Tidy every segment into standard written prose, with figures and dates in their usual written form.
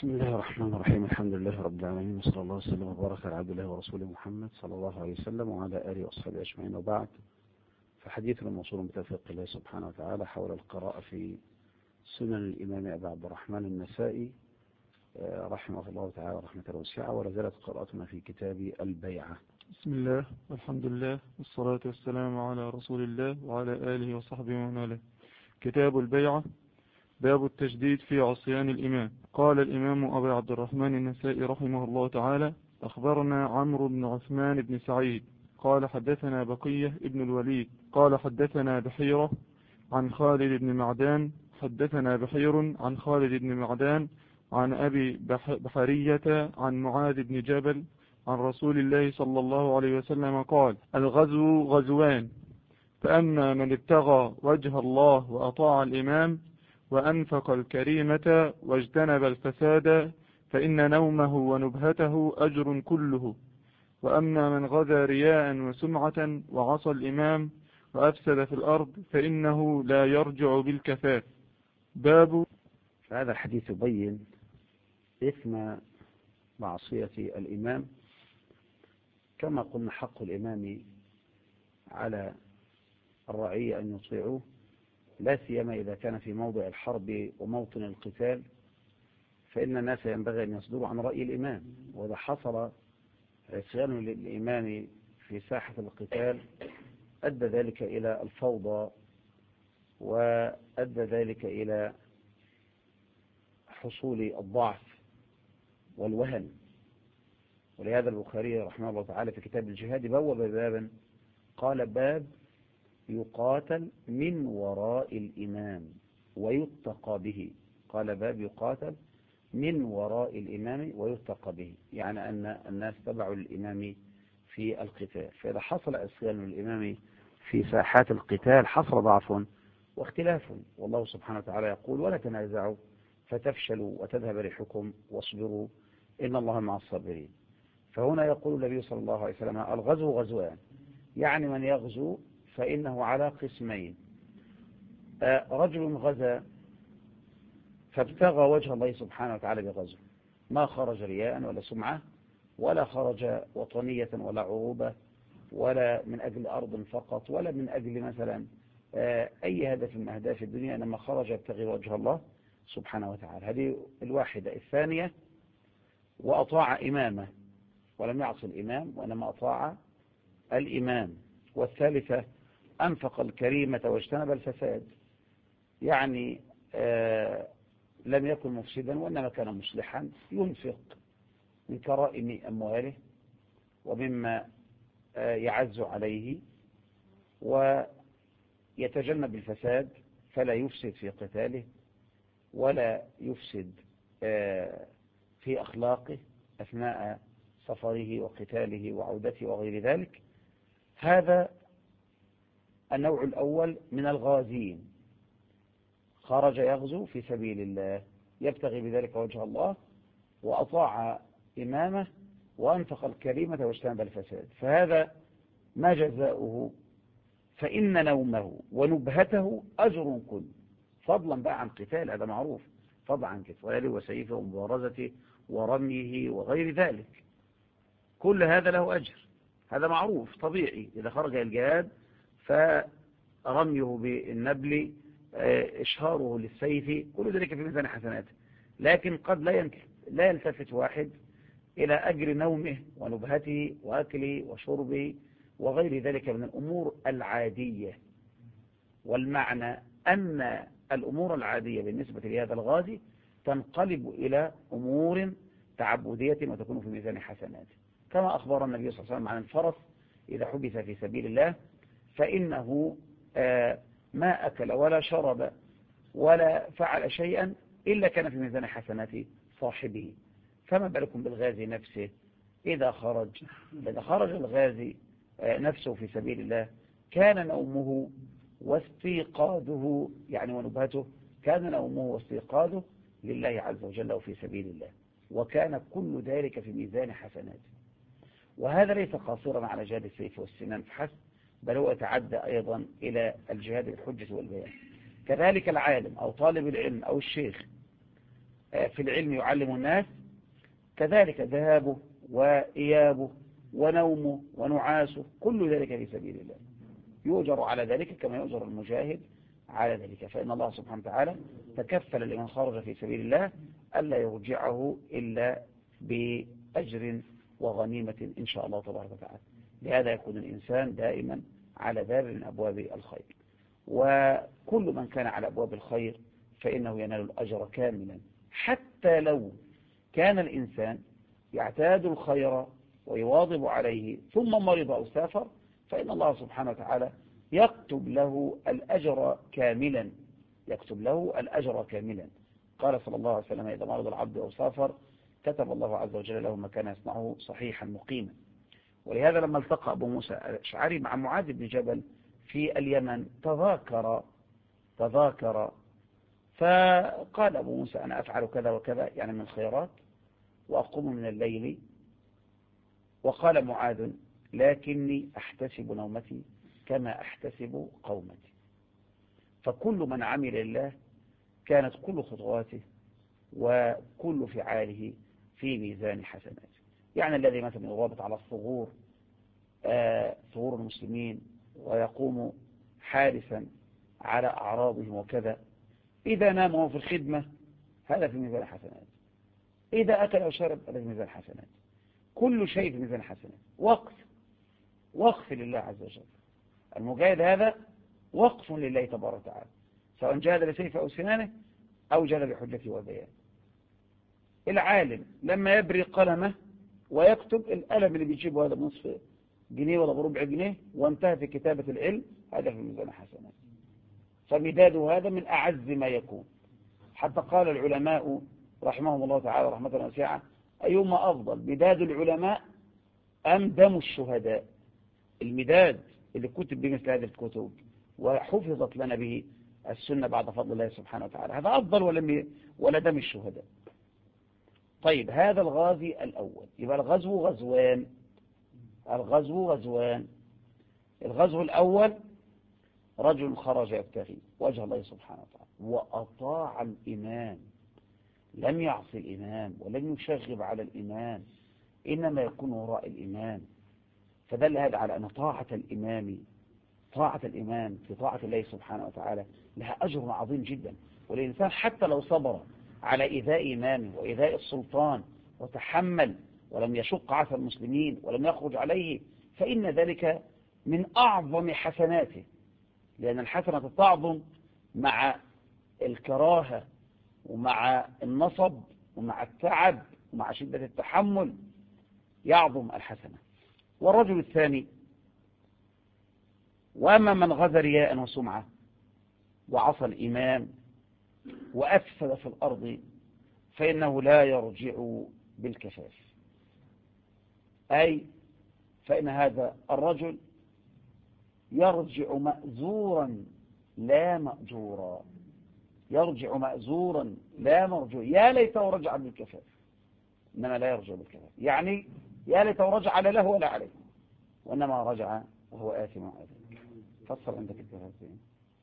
بسم الله الرحمن الرحيم. الحمد لله رب العالمين، وصلى الله وسلم وبارك على عبد الله ورسوله محمد صلى الله عليه وسلم وعلى آله وصحبه أجمعين، وبعد. فحديثنا موصول بتوفيق الله سبحانه وتعالى حول القراءة في سنن الإمام أبي عبد الرحمن النسائي رحمه الله تعالى رحمة واسعة، ولا زالت قراءتنا في كتاب البيعة. بسم الله والحمد لله والصلاة والسلام على رسول الله وعلى آله وصحبه ومن والاه. كتاب البيعة، باب التجديد في عصيان الإمام. قال الإمام أبي عبد الرحمن النسائي رحمه الله تعالى: أخبرنا عمرو بن عثمان بن سعيد قال حدثنا بقية ابن الوليد قال حدثنا بحيرة عن خالد بن معدان حدثنا بحير عن خالد بن معدان عن أبي بحرية عن معاذ بن جبل عن رسول الله صلى الله عليه وسلم قال: الغزو غزوان، فأما من ابتغى وجه الله وأطاع الإمام وأنفق الكريمة واجتنب الفساد فإن نومه ونبهته أجر كله، وأما من غزا رياء وسمعة وعصى الإمام وأفسد في الأرض فإنه لا يرجع بالكفاف. باب. فهذا الحديث يبين إثم معصية الإمام، كما قلنا حق الإمام على الرعية أن يطيعوه، لا سيما إذا كان في موضع الحرب وموطن القتال، فإن الناس ينبغي أن يصدروا عن رأي الإمام. وإذا حصل عصيان للإمام في ساحة القتال أدى ذلك إلى الفوضى، وأدى ذلك إلى حصول الضعف والوهن. ولهذا البخاري رحمه الله تعالى في كتاب الجهاد بوب بابا قال: باب يقاتل من وراء الإمام ويتقى به. قال: باب يقاتل من وراء الإمام ويتقى به، يعني أن الناس تبعوا الإمام في القتال. فإذا حصل عصيان للإمام في ساحات القتال حصل ضعف واختلاف، والله سبحانه وتعالى يقول: ولا تنازعوا فتفشلوا وتذهب ريحكم واصبروا إن الله مع الصابرين. فهنا يقول النبي صلى الله عليه وسلم: الغزو غزوان، يعني من يغزو فإنه على قسمين: رجل غزا فابتغى وجه الله سبحانه وتعالى بغزو، ما خرج رياء ولا سمعة ولا خرج وطنية ولا عروبة ولا من أجل أرض فقط ولا من أجل مثلا أي هدف من أهداف الدنيا، إنما خرج يبتغي وجه الله سبحانه وتعالى. هذه الواحدة. الثانية: وأطاع إمامه ولم يعصي الإمام وإنما أطاع الإمام. والثالثة: أنفق الكريمة واجتنب الفساد، يعني لم يكن مفسدا وإنما كان مصلحا، ينفق من كرائم أمواله ومما يعز عليه، ويتجنب الفساد فلا يفسد في قتاله ولا يفسد في أخلاقه أثناء سفره وقتاله وعودته وغير ذلك. هذا النوع الأول من الغازين، خرج يغزو في سبيل الله يبتغي بذلك وجه الله وأطاع إمامه وأنفق الكريمة واجتنب الفساد، فهذا ما جزاؤه؟ فإن نومه ونبهته أجر كل، فضلا بقى عن قتال، هذا معروف، فضلا عن قتاله وسيفه ومبارزته ورميه وغير ذلك، كل هذا له أجر، هذا معروف طبيعي. إذا خرج الجهاد فرميه بالنبل، إشهاره للسيف، كل ذلك في ميزان حسناته. لكن قد لا يلتفت واحد إلى أجر نومه ونبهته وأكله وشربه وغير ذلك من الأمور العادية. والمعنى أن الأمور العادية بالنسبة لهذا الغازي تنقلب إلى أمور تعبدية وتكون في ميزان حسناته، كما أخبر النبي صلى الله عليه وسلم عن الفرس إذا حبس في سبيل الله فإنه ما أكل ولا شرب ولا فعل شيئا إلا كان في ميزان حسنات صاحبه، فما بالكم بالغازي نفسه؟ إذا خرج الغازي نفسه في سبيل الله كان نومه واستيقاظه، يعني ونبهته، كان نومه واستيقاظه لله عز وجل وفي سبيل الله، وكان كل ذلك في ميزان حسناته. وهذا ليس قاصرا على جهاد السيف والسنان فحسب، بل هو يتعدى أيضا إلى الجهاد بالحجة والبيان. كذلك العالم أو طالب العلم أو الشيخ في العلم يعلم الناس، كذلك ذهابه وإيابه ونومه ونعاسه كل ذلك في سبيل الله يؤجر على ذلك كما يؤجر المجاهد على ذلك. فإن الله سبحانه وتعالى تكفل لمن خرج في سبيل الله ألا يرجعه إلا بأجر وغنيمة إن شاء الله تبارك وتعالى. لهذا يكون الإنسان دائما على باب من أبواب الخير، وكل من كان على أبواب الخير فإنه ينال الأجر كاملا، حتى لو كان الإنسان يعتاد الخير ويواظب عليه ثم مرض أو سافر، فإن الله سبحانه وتعالى يكتب له الأجر كاملا، يكتب له الأجر كاملا. قال صلى الله عليه وسلم: إذا مرض العبد أو سافر كتب الله عز وجل له ما كان يصنعه صحيحا مقيما. ولهذا لما التقى أبو موسى الأشعري مع معاذ بن جبل في اليمن تذاكر فقال أبو موسى: أنا أفعل كذا وكذا، يعني من الخيرات، وأقوم من الليل. وقال معاذ: لكني أحتسب نومتي كما أحتسب قومتي. فكل من عمل الله كانت كل خطواته وكل فعاله في ميزان حسناته. يعني الذي مثلا يرابط على ثغور المسلمين ويقوم حارسا على أعراضهم وكذا، إذا نام وهو في الخدمة هذا في ميزان حسنات، إذا أكل أو شرب هذا في ميزان حسنات، كل شيء في ميزان حسنات. وقف لله عز وجل. المجاهد هذا وقف لله تبارك وتعالى، سواء جاهد بسيفه أو سنانه أو جاهد بحجته وبيانه. العالم لما يبري قلمه ويكتب، القلم اللي بيجيبه هذا بنصف جنيه ولا بربع جنيه وانتهى في كتابة العلم، هذا في ميزان حسنات. فمداده هذا من أعز ما يكون. حتى قال العلماء رحمهم الله تعالى رحمة واسعة: أيهما أفضل، مداد العلماء أم دم الشهداء؟ المداد اللي كتب بمثل هذه الكتب وحفظت لنا به السنة بعد فضل الله سبحانه وتعالى، هذا أفضل ولا دم الشهداء؟ طيب، هذا الغازي الأول. يبقى الغزو غزوان. الغزو الأول رجل خرج يبتغي وجه الله سبحانه وتعالى وأطاع الإمام، لم يعصي الإمام ولم يشغب على الإمام، إنما يكون وراء الإمام. فدل هذا على أن طاعة الإمام في طاعة الله سبحانه وتعالى لها أجر عظيم جدا. والإنسان حتى لو صبر على إيذاء إمامه وإيذاء السلطان وتحمل ولم يشق عثى المسلمين ولم يخرج عليه، فإن ذلك من أعظم حسناته، لأن الحسنة تعظم مع الكراهة ومع النصب ومع التعب ومع شدة التحمل، يعظم الحسنة. والرجل الثاني: وأما من غزا رياء وسمعة وعصى الإمام وأفسد في الأرض فإنه لا يرجع بالكفاف، أي فإن هذا الرجل يرجع مأزورا لا مأجورا، يرجع مأزورا لا مرجوع. يا ليته رجع بالكفاف، إنما لا يرجع بالكفاف، يعني يا ليته رجع لا له ولا عليه، وإنما رجع وهو آثم وآثم. فصل عندك الكفاف زين.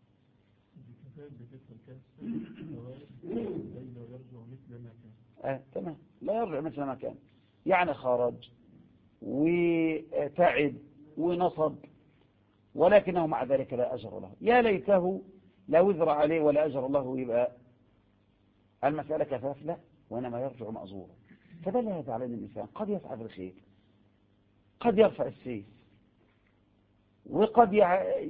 تمام، لا يرجع مثل ما كان، يعني خرج وتعب ونصب ولكنه مع ذلك لا أجر له. يا ليته لا وزر عليه ولا أجر له، يبقى المسألة كفاف؟ لا، وإنما يرجع مأزورا. فدل هذا على أن الإنسان قد يسعى في الخير، قد يرفع السيف، وقد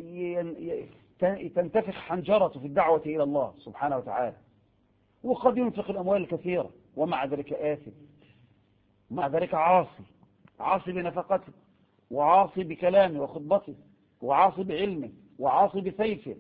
تنتفخ حنجرته في الدعوة إلى الله سبحانه وتعالى، وقد ينفق الأموال الكثيرة، ومع ذلك آثم، ومع ذلك عاصي بنفقته، وعاصي بكلامه وخطبته، وعاصي بعلمه، وعاصي بسيفه.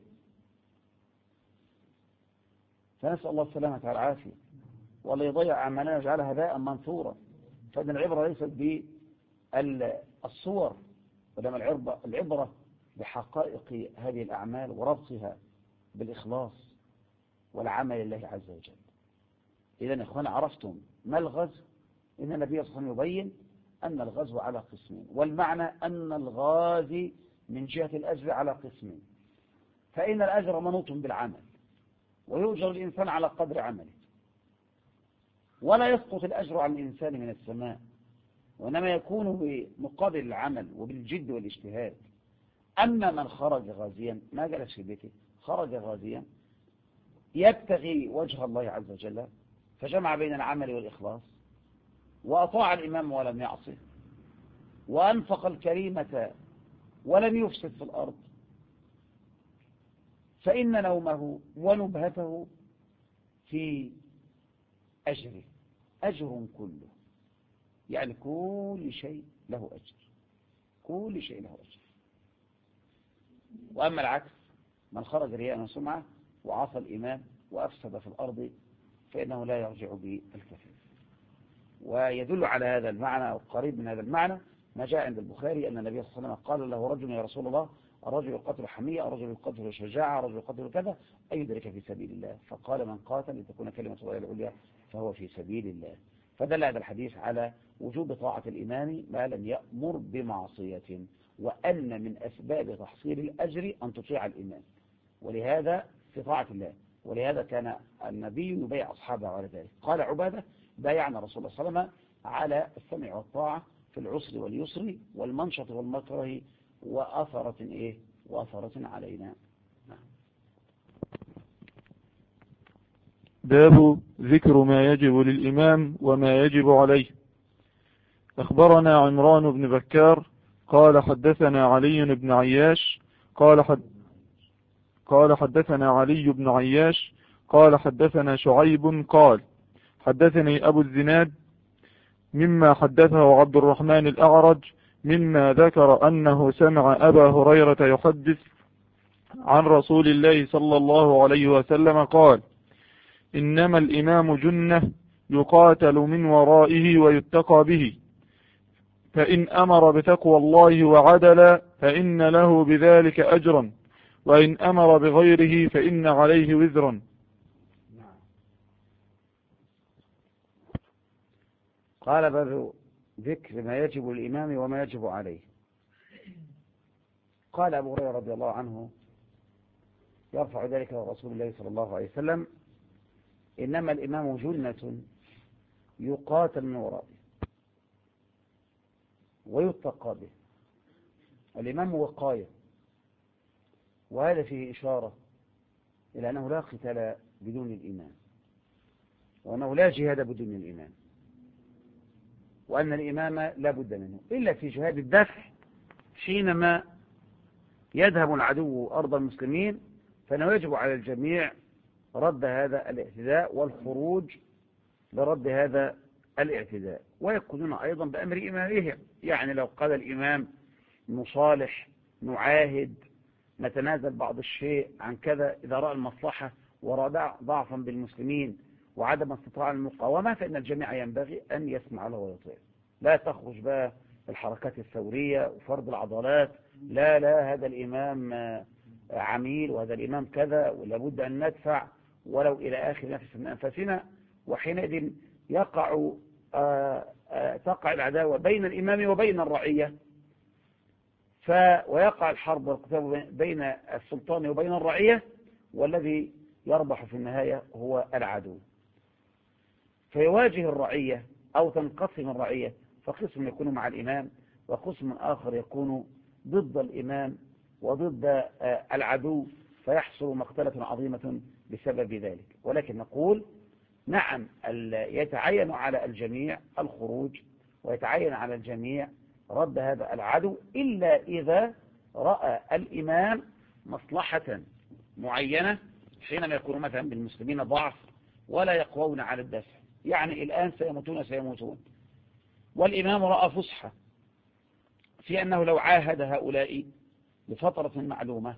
فنسأل الله السلامة والعافية، ولا يضيع أعمالنا يجعلها هباء منثورا. فإن العبرة ليست بالصور، ولما العبرة بحقائق هذه الأعمال وربطها بالإخلاص والعمل لله عز وجل. إذن إخوانا، عرفتم ما الغزو؟ إن النبي صلى الله عليه وسلم يبين أن الغزو على قسمين، والمعنى أن الغازي من جهة الأجر على قسمين. فإن الأجر منوط بالعمل، ويؤجر الإنسان على قدر عمله، ولا يسقط الأجر عن الإنسان من السماء، وإنما يكون بمقابل العمل وبالجد والاجتهاد. أما من خرج غازيا ما جلس في بيته، خرج غازيا يبتغي وجه الله عز وجل، فجمع بين العمل والإخلاص، وأطاع الإمام ولم يعصه، وأنفق الكريمة ولم يفسد في الأرض، فإن نومه ونبهته في أجره أجر كله، يعني كل شيء له أجر، كل شيء له أجر. وأما العكس، من خرج رياء وسمعة وعصى الإمام وأفسد في الأرض فإنه لا يرجع بالكفاف. ويدل على هذا المعنى أو قريب من هذا المعنى ما جاء عند البخاري أن النبي صلى الله عليه وسلم قال له رجل: يا رسول الله، الرجل يقتل حمية، الرجل يقتل شجاعة، الرجل يقتل كذا، أي ذلك في سبيل الله؟ فقال: من قاتل لتكون كلمة الله العليا فهو في سبيل الله. فدل هذا الحديث على وجوب طاعة الإمام ما لم يأمر بمعصية، وأن من أسباب تحصيل الأجر أن تطيع الإمام، ولهذا في طاعة الله. ولهذا كان النبي يبايع أصحابه على ذلك. قال عبادة: بايعنا رسول الله صلى الله عليه وسلم على السمع والطاعة في العسر واليسر والمنشط والمكره وأثرة علينا. باب ذكر ما يجب للإمام وما يجب عليه. أخبرنا عمران بن بكار قال حدثنا علي بن عياش قال حدثنا علي بن عياش قال حدثنا شعيب قال حدثني أبو الزناد مما حدثه عبد الرحمن الأعرج مما ذكر أنه سمع أبا هريرة يحدث عن رسول الله صلى الله عليه وسلم قال: إنما الإمام جنة يقاتل من ورائه ويتقى به، فإن أمر بتقوى الله وعدل فإن له بذلك أجرا، وإن أمر بغيره فإن عليه وزرا. قال: باب ذكر ما يجب للإمام وما يجب عليه. قال أبو هريرة رضي الله عنه يرفع ذلك رسول الله صلى الله عليه وسلم: إنما الإمام جنة يقاتل من ورائه ويتقى به. الإمام وقاية، وهذا فيه إشارة إلى أنه لا قتال بدون الإمام، وأنه لا جهاد بدون الإمام، وأن الإمام لا بد منه إلا في جهاد الدفع. حينما يذهب العدو أرض المسلمين فإنه يجب على الجميع رد هذا الاعتداء والخروج لرد هذا الاعتداء، ويقولون أيضا بأمر إمامهم. يعني لو قال الإمام: نصالح، نعاهد، نتنازل بعض الشيء عن كذا إذا رأى المصلحة ورأى ضعفا بالمسلمين وعدم استطاع المقاومة، فإن الجميع ينبغي أن يسمع له ويطيع. لا تخرج بقى الحركات الثورية وفرض العضلات، لا هذا الإمام عميل وهذا الإمام كذا ولابد أن ندفع ولو إلى آخر نفس من أنفسنا. وحينئذ تقع العداوة بين الإمام وبين الرعية، ويقع الحرب والقتال بين السلطان وبين الرعية، والذي يربح في النهاية هو العدو. فيواجه الرعية أو تنقسم الرعية، فقسم يكون مع الإمام وقسم آخر يكون ضد الإمام وضد العدو، فيحصل مقتلة عظيمة بسبب ذلك. ولكن نقول: نعم، يتعين على الجميع الخروج، ويتعين على الجميع رد هذا العدو، إلا إذا رأى الإمام مصلحة معينة، حينما يكون مثلا بالمسلمين ضعف ولا يقوون على الدفع. يعني الآن سيموتون، والإمام رأى فسحة في أنه لو عاهد هؤلاء لفترة معلومة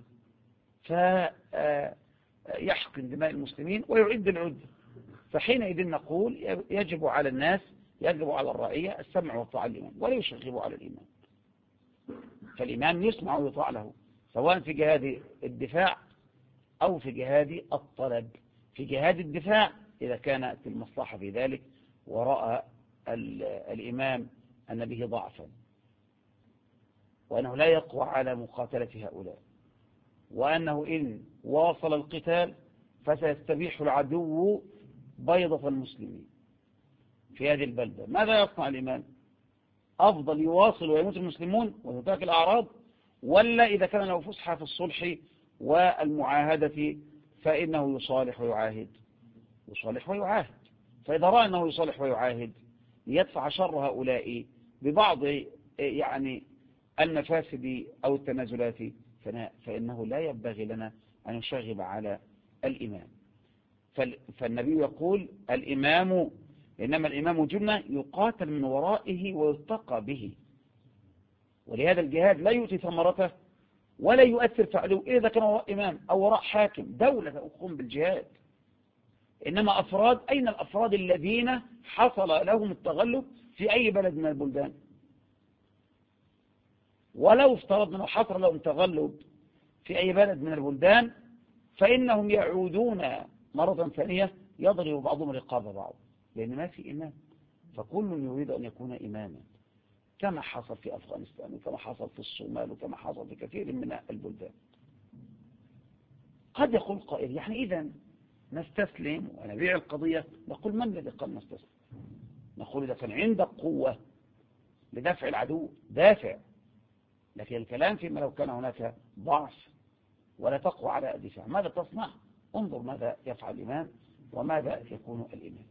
فيحقن دماء المسلمين ويعد العدة، فحينئذ نقول يجب على الناس، يجب على الرعية السمع والطاعة للإمام، ولا يشغبوا على الإمام. فالإمام يسمع ويطاع له، سواء في جهاد الدفاع أو في جهاد الطلب. في جهاد الدفاع إذا كانت المصلحة في ذلك ورأى الإمام أن به ضعفا وأنه لا يقوى على مقاتلة هؤلاء، وأنه إن واصل القتال فسيستبيح العدو بيضة المسلمين، في هذه البلدة، ماذا يصنع الإمام؟ أفضل يواصل ويموت المسلمون وتترك الأعراض، ولا إذا كان له فسحة في الصلح والمعاهدة فإنه يصالح ويعاهد؟ يصالح ويعاهد. فإذا رأى أنه يصالح ويعاهد ليدفع شر هؤلاء ببعض يعني المفاسد أو التنازلات فإنه لا ينبغي لنا أن نشغب على الإمام. فالنبي يقول الإمام إنما الإمام جنة يقاتل من ورائه ويتقى به، ولهذا الجهاد لا يؤتي ثمرته ولا يؤثر فعله إذا كان وراء إمام أو وراء حاكم دولة تقوم بالجهاد. إنما أفراد، أين الأفراد الذين حصل لهم التغلب في أي بلد من البلدان؟ ولو افترضنا أنه حصل لهم تغلب في أي بلد من البلدان فإنهم يعودون مرة ثانية يضرب بعضهم رقاب بعض، لأن ما في إمام، فكل يريد أن يكون إماما، كما حصل في أفغانستان وكما حصل في الصومال وكما حصل في كثير من البلدان. قد يقول قائل يعني إذا نستسلم ونبيع القضية؟ نقول من الذي قال نستسلم؟ نقول إذا كان عندك قوة لدفع العدو دافع، لكن الكلام فيما لو كان هناك ضعف ولا تقوى على الدفاع ماذا تصنع؟ انظر ماذا يفعل الإمام وماذا يكون الإمام.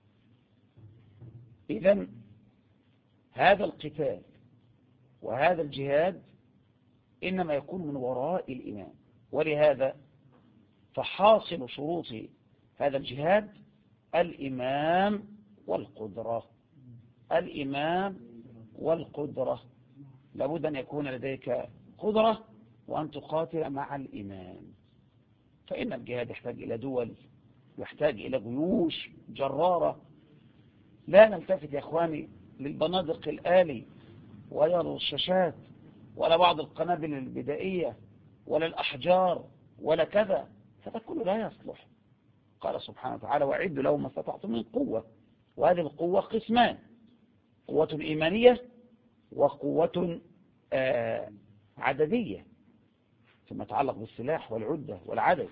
إذن هذا القتال وهذا الجهاد إنما يكون من وراء الإمام، ولهذا فحاصل شروط هذا الجهاد الإمام والقدرة. الإمام والقدرة، لابد أن يكون لديك قدرة وأن تقاتل مع الإمام. فإن الجهاد يحتاج إلى دول، يحتاج إلى جيوش جرارة. لا نلتفت يا أخواني للبنادق الآلي ولا الرشاشات ولا بعض القنابل البدائية ولا الأحجار ولا كذا، هذا كله لا يصلح. قال سبحانه وتعالى وأعدوا لهم ما استطعتم من قوة، وهذه القوة قسمان: قوة إيمانية وقوة عددية، ثم يتعلق بالسلاح والعدة والعدد.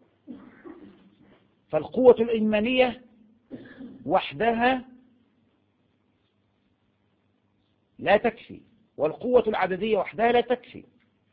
فالقوة الإيمانية وحدها لا تكفي، والقوة العددية وحدها لا تكفي.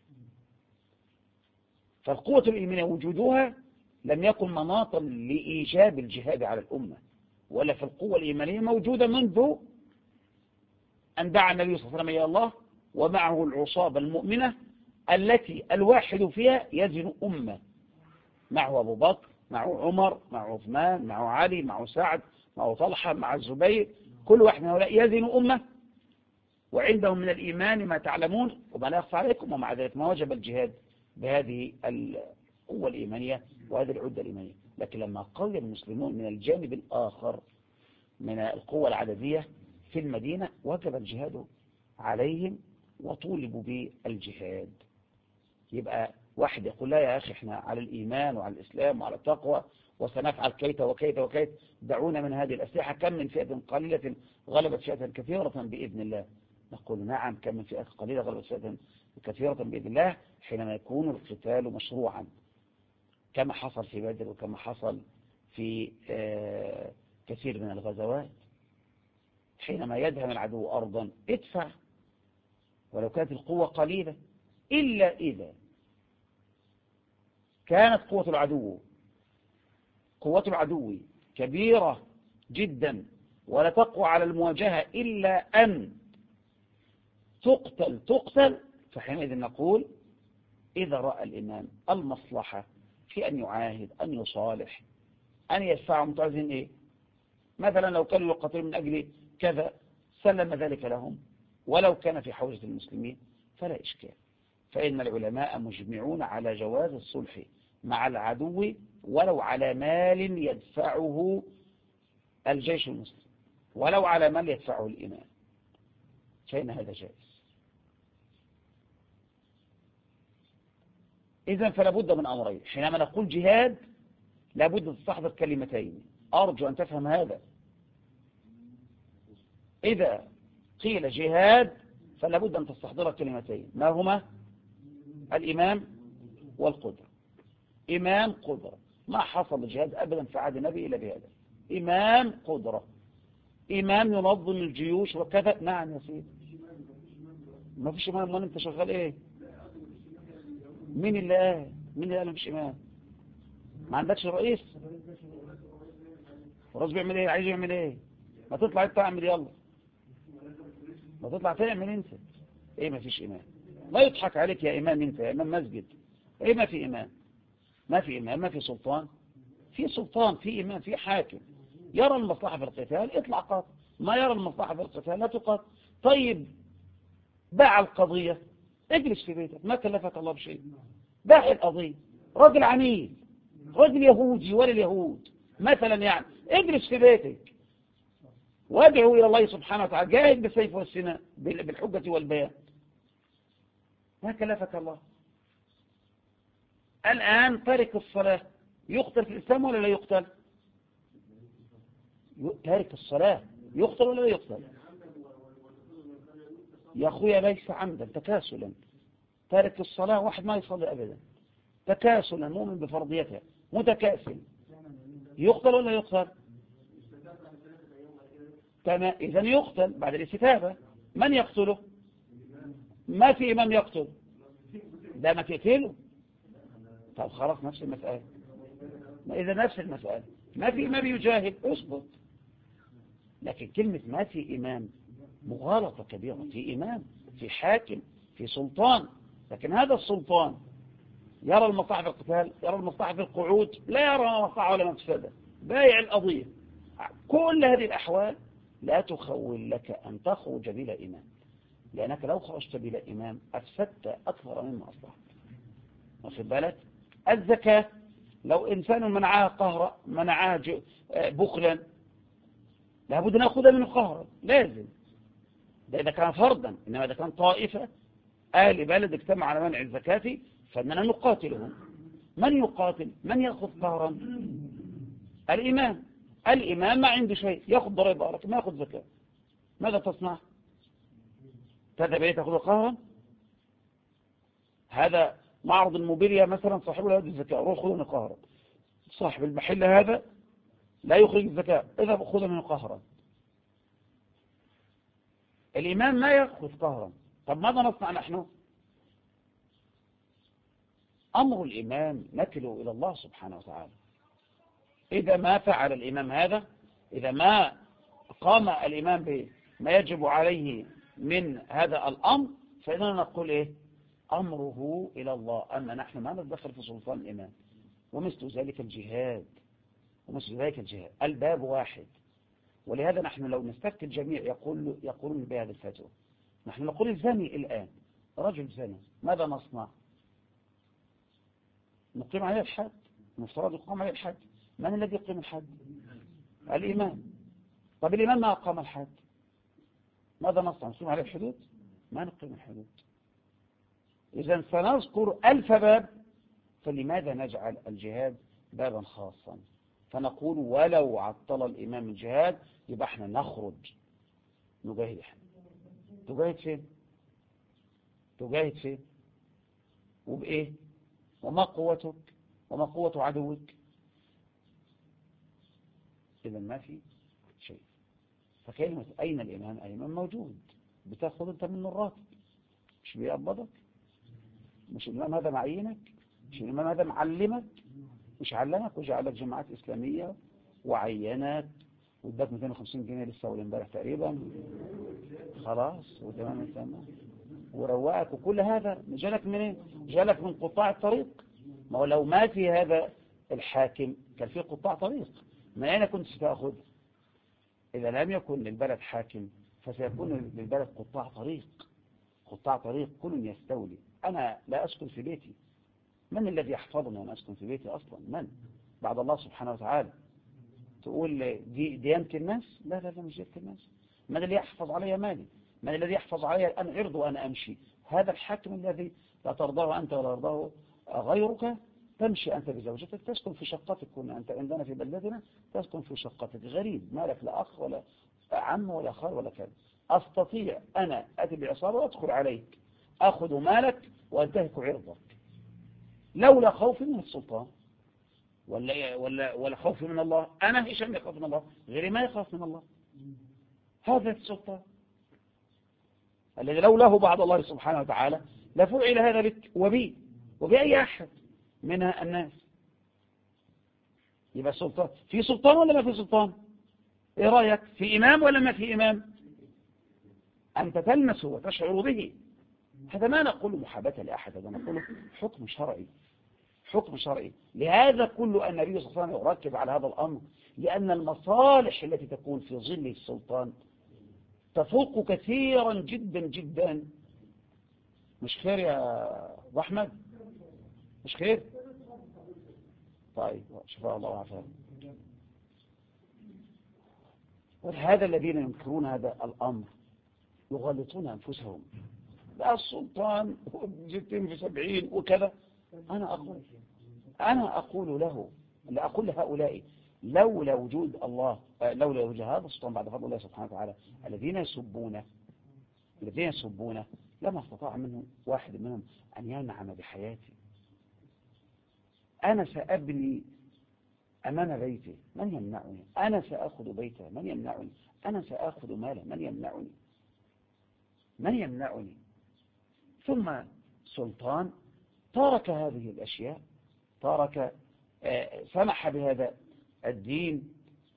فالقوة الإيمانية وجودها لم يكن مناطا لإيجاب الجهاد على الأمة، ولا في القوة الإيمانية موجودة منذ أن دعا النبي صلى الله عليه وسلم إلى الله، ومعه العصابة المؤمنة التي الواحد فيها يزن أمة، معه أبو بكر، معه عمر، معه عثمان، معه علي، معه سعد، معه طلحة، معه الزبير، كل واحد من هؤلاء يزن أمة، وعندهم من الإيمان ما تعلمون وما لا يخفى عليكم، ومع ذلك ما وجب الجهاد بهذه القوة الإيمانية وهذه العدة الإيمانية. لكن لما قوي المسلمون من الجانب الآخر من القوة العددية في المدينة وجب الجهاد عليهم وطولبوا بالجهاد. يبقى واحد يقول لا يا أخي احنا على الإيمان وعلى الإسلام وعلى التقوى وسنفعل كيت وكيت وكيت، دعونا من هذه الأسلحة، كم من فئة قليلة غلبت فئة كثيرة بإذن الله. نقول نعم، كم من فئة قليلة غلبت فئة كثيرة بإذن الله حينما يكون القتال مشروعا، كما حصل في بدر وكما حصل في كثير من الغزوات. حينما يدهم العدو أرضا ادفع ولو كانت القوة قليلة، إلا إذا كانت قوة العدو كبيرة جدا ولا تقوى على المواجهة إلا أن تقتل، فحينئذ نقول إذا رأى الإمام المصلحة في أن يعاهد، أن يصالح، أن يدفعهم، تعزين إيه؟ مثلا لو كانوا يقاتلون من أجل كذا سلم ذلك لهم، ولو كان في حوزة المسلمين فلا إشكال. فإن العلماء مجمعون على جواز الصلح مع العدو ولو على مال يدفعه الجيش المسلم، ولو على مال يدفعه الإمام، فإن هذا جائز. إذن فلا بد من أمرين. حينما نقول جهاد لابد أن تستحضر كلمتين، أرجو أن تفهم هذا. إذا قيل جهاد فلا بد أن تستحضر كلمتين، ما هما؟ الإمام والقدرة. إمام قدرة، ما حصل جهاد أبدا في عهد النبي إلا بهذا، إمام قدرة. إمام ينظم الجيوش وكذا. نعم يا سيدي، ما فيش إمام. ولا أنت شغال إيه؟ مين اللي قال ما فيش إمام؟ ما عندكش رئيس؟ الرئيس بيعمل إيه؟ عايز يعمل إيه؟ ما تطلع أنت تعمل، يلا ما تطلع تعمل أنت. إيه ما فيش إمام؟ لا يضحك عليك يا إمام، أنت يا إمام مسجد. إيه ما في إمام؟ ما في إمام، ما في سلطان. في سلطان، في إمام، في حاكم يرى المصلحة في القتال اطلع قاتل، ما يرى المصلحة في القتال لا تقاتل. طيب باع القضية، اجلس في بيتك، ما كلفك الله بشيء. باع القضية، رجل عنيد، رجل يهودي ولا اليهود مثلا، يعني اجلس في بيتك وادعو إلى الله سبحانه وتعالى، جاهد بالسيف والسنان بالحجة والبيان، ما كلفك الله. الآن تارك الصلاة يقتل في الإسلام ولا لا يقتل؟ تارك الصلاة يقتل ولا لا يقتل؟ يا أخويا ليس عمدا، تكاسلا. تارك الصلاة واحد ما يصلي أبدا، تكاسلا، مؤمن بفرضيتها، متكاسل، يقتل ولا يقتل؟ إذن يقتل بعد الاستتابة. من يقتله؟ ما في إمام يقتل، ده ما تقتله. طب خلاص نفس المسألة. إذا نفس المسألة، ما في إمام يجاهد اصبر. لكن كلمة ما في إمام مغالطة كبيرة. في إمام، في حاكم، في سلطان، لكن هذا السلطان يرى المصلحة في القتال، يرى المصلحة في القعود، لا يرى مصلحة ولا مفسدة، بايع القضية. كل هذه الأحوال لا تخول لك أن تخرج بلا إمام، لأنك لو خرجت بلا إمام أفسدت أكثر مما أصلحت. واخد بالك؟ الزكاة لو إنسان منعها قهرا، منعها بخلا، لابد أن نأخذها منه قهرا، لازم. ده إذا كان فردا. إنما إذا كان طائفة أهل بلد اجتمع على منع الزكاة فإننا نقاتلهم. من يقاتل؟ من يأخذ قهرا؟ الإمام. الإمام ما عنده شيء، يأخذ ضريبة لكن ما يأخذ زكاة. ماذا تصنع؟ تذهب إليه تأخذ قهرا؟ هذا معرض الموبيليا مثلا صاحبه لا يؤدي الزكاة، روح خذوا منه قهرا. صاحب المحل هذا لا يخرج الزكاة، اذهب خذ منه قهرا. الإمام ما يأخذ قهرا. طب ماذا نصنع نحن؟ أمر الإمام نكله إلى الله سبحانه وتعالى. إذا ما فعل الإمام هذا، إذا ما قام الإمام بما يجب عليه من هذا الأمر، فإننا نقول إيه؟ أمره إلى الله. أما نحن ما ندخل في سلطان الإمام. ومثل ذلك الجهاد، الباب واحد. ولهذا نحن لو نستفتي الجميع يقولون بهذا الفتوى. نحن نقول الزاني الآن، رجل زاني، ماذا نصنع؟ نقيم عليه الحد، مفترض يقام عليه الحد. من الذي يقيم الحد؟ الإمام. طب الإمام ما أقام الحد، ماذا نصنع؟ نقيم عليه الحدود؟ ما نقيم الحدود. إذن سنذكر 1000 باب، فلماذا نجعل الجهاد بابا خاصا؟ فنقول ولو عطل الإمام الجهاد يبقى احنا نخرج نجاهد. احنا تجاهد فين؟ وبإيه؟ وما قوتك؟ وما قوة عدوك؟ إذا ما في شيء. فكلمة أين الإمام؟ الإمام موجود، بتاخذ أنت منه الراتب، مش بيقبضك؟ مش الإمام هذا معينك؟ مش الإمام هذا معلمك؟ مش علمك وجعلك جماعات إسلامية وعينك واداك 250 جنيه لسه أول امبارح تقريبا، خلاص وتمام التمام، وروقك وكل هذا جالك منين؟ جالك من قطاع الطريق. ما هو لو ما في هذا الحاكم كان في قطاع طريق، من أين كنت ستأخذ؟ إذا لم يكن للبلد حاكم فسيكون للبلد قطاع طريق كل يستولي. أنا لا أسكن في بيتي، من الذي يحفظني وأنا أسكن في بيتي أصلا؟ من؟ بعد الله سبحانه وتعالى. تقول دي ديانة الناس؟ لا لا لا، مش ديانة الناس. من الذي يحفظ علي مالي؟ من الذي يحفظ علي أن عرض وأنا أمشي؟ هذا الحاكم الذي لا ترضاه أنت ولا يرضاه غيرك. تمشي أنت بزوجتك، تسكن في شقتك. كنا أنت عندنا في بلدنا تسكن في شقتك، غريب، ما لك لا أخ ولا عم ولا خال ولا كذا. أستطيع أنا أتي بعصابة وأدخل عليك، أخذ مالك وأنتهك عرضك، لولا خوفي من السلطان ولا خوفي من الله. أنا هشام يخاف من الله، غيري ما يخاف من الله. هذا السلطان الذي لوله بعد الله سبحانه وتعالى لفعل هذا بك وبي وبأي أحد من الناس. يبقى السلطان في سلطان ولا ما في سلطان؟ ايه رأيك؟ في إمام ولا ما في إمام؟ أنت تلمس وتشعر به. هذا ما نقول محاباة لأحد، هذا نقول حكم شرعي، حكم شرعي. لهذا كل النبي صلى الله عليه وسلم يركز على هذا الأمر، لأن المصالح التي تكون في ظل السلطان تفوق كثيرا جدا جدا. مش خير يا أبو أحمد؟ مش خير؟ طيب شفاء الله وعافاه. ولهذا الذين ينكرون هذا الأمر يغلطون أنفسهم. لا السلطان جبتين في 70 وكذا. أنا أقول له، لا أقول لهؤلاء لولا وجود الله، لولا وجود هذا السلطان بعد فضل الله سبحانه وتعالى، الذين يسبونه لما استطاع منهم واحد منهم أن ينعم بحياتي. أنا سأبني أمام بيته، من يمنعني؟ أنا سأخذ بيته، من يمنعني؟ أنا سأخذ ماله، من يمنعني؟ من يمنعني؟ ثم سلطان ترك هذه الأشياء، ترك سمح بهذا الدين،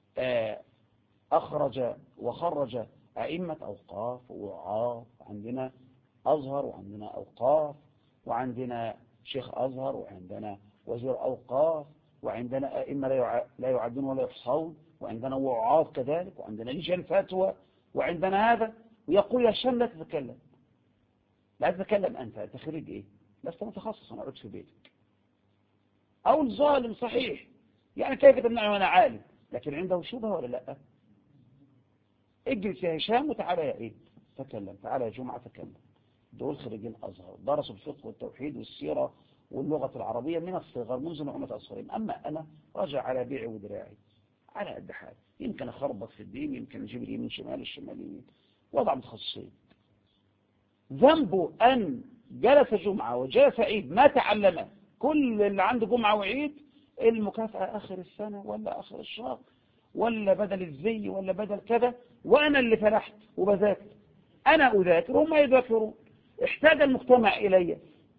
أخرج وخرج أئمة أوقاف ووعاظ. عندنا أزهر وعندنا أوقاف، وعندنا شيخ أزهر، وعندنا وزير أوقاف، وعندنا أئمة لا يعدون ولا يحصون، وعندنا وعاظ كذلك، وعندنا لجان فتوى، وعندنا هذا. ويقول يا هشام لا تتكلم، لا تتكلم أنت خريج إيه؟ لست متخصص، أنا أقعد في بيتك. أو الظالم صحيح، يعني كيف تمنعني وأنا عالم؟ لكن عنده شبهة ولا لا؟ اجلس يا هشام وتعالى يا عيد تكلم، تعالى يا جمعة تكلم. دول خريجين أزهر، درسوا الفقه والتوحيد والسيرة واللغة العربية من الصغر منذ نعومة أصغرهم. أما أنا راجع على بيعي ودراعي على قد حالي، يمكن أخربط في الدين، يمكن أجيب اليمين شمال الشمال يمين، وضع متخصصين. ذنبه أن جلس جمعة وجلس عيد ما تعلمه. كل اللي عنده جمعة وعيد المكافأة آخر السنة ولا آخر الشهر ولا بدل الزي ولا بدل كذا، وأنا اللي فرحت وبذاكر. أنا أذاكر وهم يذاكرون. احتاج المجتمع إلي،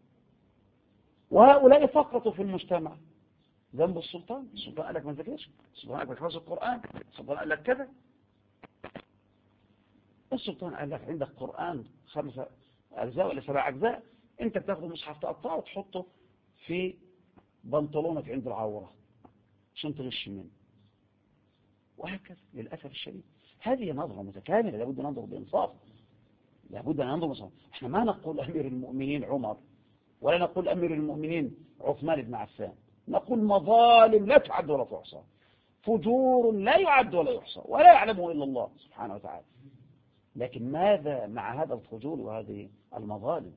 وهؤلاء فقطوا في المجتمع. ذنب السلطان قال لك ما ذاكرش، السلطان قال لك حفظ القرآن، السلطان قال لك كذا. السلطان قال لك عندك قرآن 5 أجزاء ولا 7 أجزاء، أنت بتاخد المصحف تقطعه وتحطه في بنطلونك عند العورة عشان تغش منه، وهكذا. للأسف الشديد هذه نظرة متكاملة، لابد أن ننظر بإنصاف، لابد أن ننظر بإنصاف. احنا ما نقول أمير المؤمنين عمر، ولا نقول أمير المؤمنين عثمان بن عفان، نقول مظالم لا تعد ولا تحصى، فجور لا يعد ولا يحصى، ولا يعلمه إلا الله سبحانه وتعالى. لكن ماذا مع هذا الفجور وهذه المظالم؟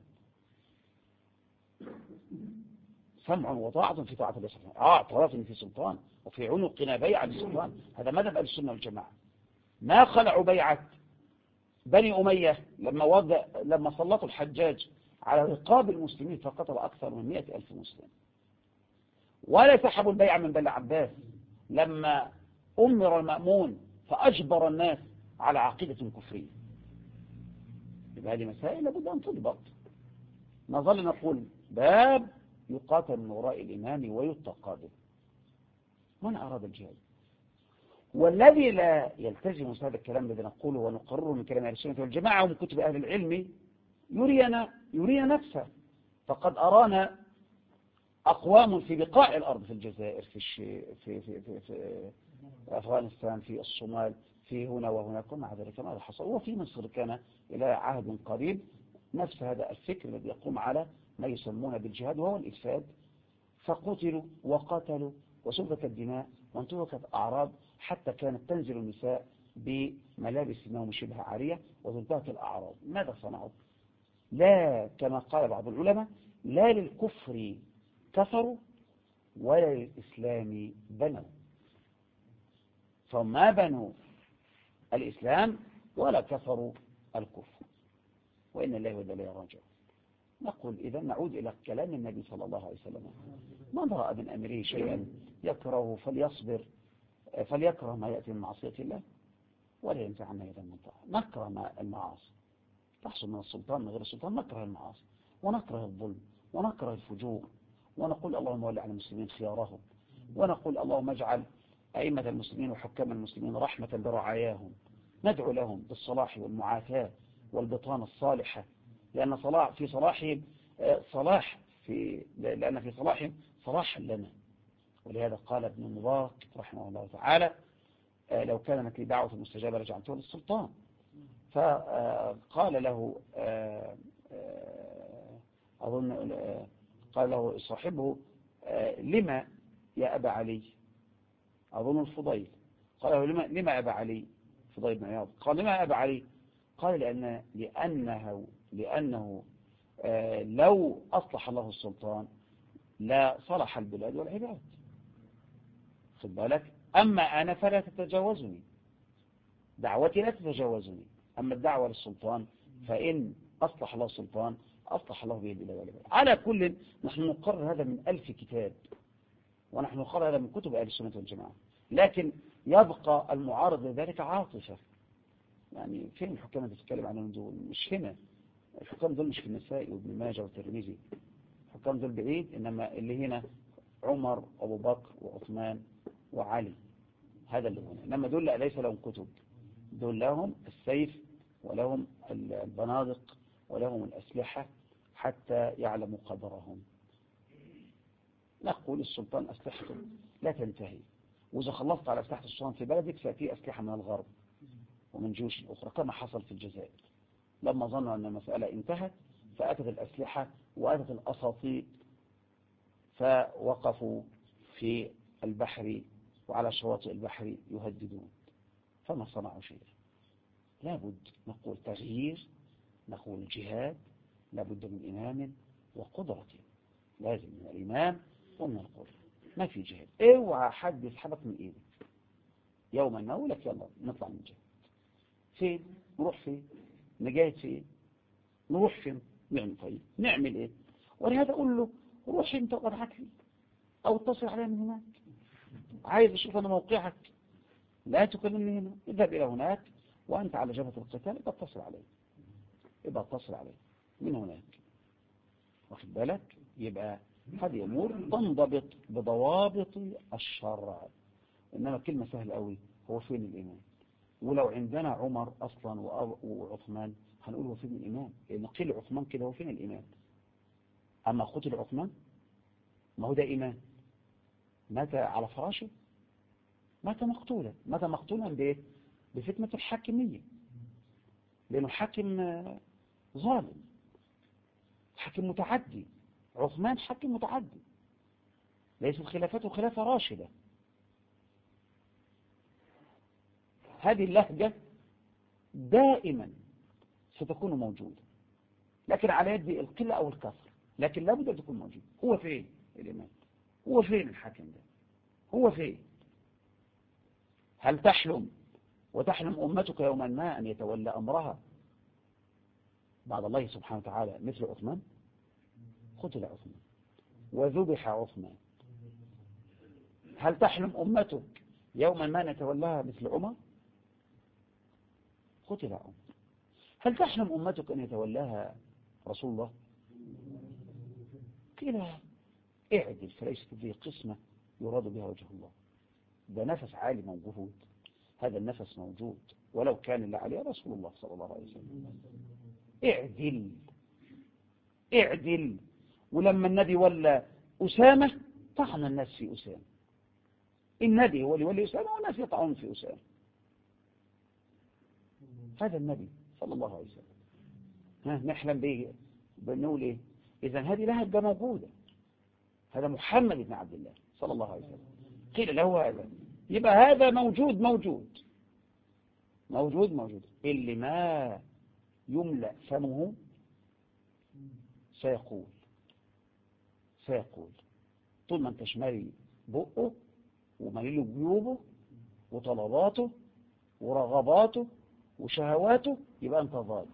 سمع وطاعة في طاعة الله سبحانه وتعالى، اعتراف في سلطان وفي عنقنا بيعة للسلطان. هذا مذهب أهل السنة والجماعة. ما خلعوا بيعة بني أمية لما سلطوا الحجاج على رقاب المسلمين فقتل أكثر من 100,000 مسلم، ولا سحبوا البيعة من بني عباس لما أمر المأمون فأجبر الناس على عقيدة كفرية. هذه مسائل لابد أن تضبط. نظل نقول باب يقاتل من وراء الإمام ويتقى به. من أراد الجهاد؟ والذي لا يلتزم هذا الكلام الذي نقوله ونقرره من كلام أهل السنة والجماعة ومن كتب أهل العلم يرينا نفسه. فقد أرانا أقوام في بقاع الأرض، في الجزائر، في أفغانستان، في الصومال، في هنا وهناك، ومع ذلك ماذا حصل؟ وفي مصر كان إلى عهد قريب نفس هذا الفكر الذي يقوم على ما يسمون بالجهاد وهو الإفساد، فقتلوا وقتلوا وسفكت الدماء وانتهكت أعراض، حتى كانت تنزل النساء بملابس نوم شبه عارية وتنتهك الأعراض. ماذا صنعوا؟ لا، كما قال بعض العلماء، لا للكفر كفروا ولا للإسلام بنوا، فما بنوا الإسلام ولا كفروا الكفر، وإن الله وإنا إليه راجعون. نقول إذا نعود إلى كلام النبي صلى الله عليه وسلم: من رأى من أمره شيئا يكره فليصبر، فليكره ما يأتي من معصية الله ولا ينزعنا يدا من طاعة. نكره المعاصي تحصل من السلطان من غير السلطان، نكره المعاصي ونكره الظلم ونكره الفجور، ونقول اللهم ول على المسلمين خيارهم، ونقول اللهم اجعل أئمة المسلمين وحكام المسلمين رحمة برعاياهم، ندعو لهم بالصلاح والمعافاة والبطانة الصالحة، لأن في صلاحهم لأن في صلاحهم صلاحا لنا. ولهذا قال ابن المبارك رحمه الله تعالى لو كانت لي دعوة مستجابة لجعلتها للسلطان. فقال له أظن قال له صاحبه لما يا أبا علي، أظن الفضيل، قال له لما أبا علي، فضيل بن عياض، قال لما أبا علي، قال لأنه لو أصلح الله السلطان لا صلح البلاد والعباد. خد بالك، أما أنا فلا تتجاوزني، دعوتي لا تتجاوزني، أما الدعوة للسلطان فإن أصلح الله السلطان أصلح الله به البلاد والعباد. على كل نحن نقرر هذا من 1000 كتاب، ونحن نقرر هذا من كتب أهل السنة والجماعة، لكن يبقى المعارض لذلك عاطفة. يعني فين الحكام اللي تتكلم عنهم دول؟ مش هنا، الحكام دول مش في النسائي وابن ماجه والترمذي، الحكام دول بعيد، إنما اللي هنا عمر وابو بكر وعثمان وعلي، هذا اللي هنا. إنما دول لا، ليس لهم كتب، دول لهم السيف ولهم البنادق ولهم الأسلحة حتى يعلموا قدرهم. نقول السلطان أسلحته لا تنتهي، وإذا خلصت على أسلحة السلطان في بلدك سيأتي أسلحة من الغرب ومن جيوش أخرى، كما حصل في الجزائر لما ظنوا أن المسألة انتهت فأتت الأسلحة وأتت الأساطيل، فوقفوا في البحر وعلى شواطئ البحر يهددون، فما صنعوا شيء. لابد نقول تغيير، نقول جهاد، لابد من إمام وقدرة، لازم من الإمام ومن القدرة. ما في جهاد، اوعى حد يسحبك من ايدك يوما ما اقول لك يلا نطلع من جهاد. فين نروح؟ فين نجاهد؟ فين نروح؟ فين نعمل؟ طيب نعمل ايه؟ ولهذا اقول له روح انت وابعت لي او اتصل علي من هناك، عايز اشوف انا موقعك، لا تكلمني هنا، اذهب الى هناك وانت على جبهة القتال، يبقى اتصل علي من هناك. واخد بالك؟ يبقى هذه أمور تنضبط بضوابط الشرع. إنما كلمة سهل قوي، هو فين الإمام؟ ولو عندنا عمر أصلا وعثمان هنقول هو فين الإمام؟ لأن قيل عثمان كده، هو فين الإمام؟ أما قتل عثمان ما هو ده إمام، مات على فراشه، مات مقتولا بإيه؟ بفتنة الحاكمية، لأنه حاكم ظالم، حاكم متعدي. عثمان حاكم متعدي، ليست خلافته خلافة راشدة. هذه اللهجة دائما ستكون موجودة، لكن على يد القلة أو الكثرة، لكن لابد أن تكون موجودة. هو فين الإمام؟ هو فين الحاكم ده؟ هو فين؟ هل تحلم وتحلم أمتك يوما ما أن يتولى أمرها بعد الله سبحانه وتعالى مثل عثمان؟ قتل عثمان وذبح عثمان. هل تحلم أمتك يوما ما نتولاها مثل عمر؟ قتل عمر. هل تحلم أمتك أن يتولاها رسول الله؟ قيل اعدل فليست ذي قسمة يراد بها وجه الله. ده نفس عالي موجود، هذا النفس موجود ولو كان اللي عليه رسول الله صلى الله عليه وسلم. اعدل. ولما النبي ولى أسامة طعن الناس في أسامة، النبي هو اللي ولي أسامة والناس يطعنون في أسامة. هذا النبي صلى الله عليه وسلم نحلم به، بنقول ايه؟ إذن هذه لهجة موجودة، هذا محمد بن عبد الله صلى الله عليه وسلم قيل له هذا، يبقى هذا موجود. اللي ما يملأ فمه سيقول طول ما انت شمالي بقه ومليله جيوبه وطلباته ورغباته وشهواته، يبقى انت ظالم.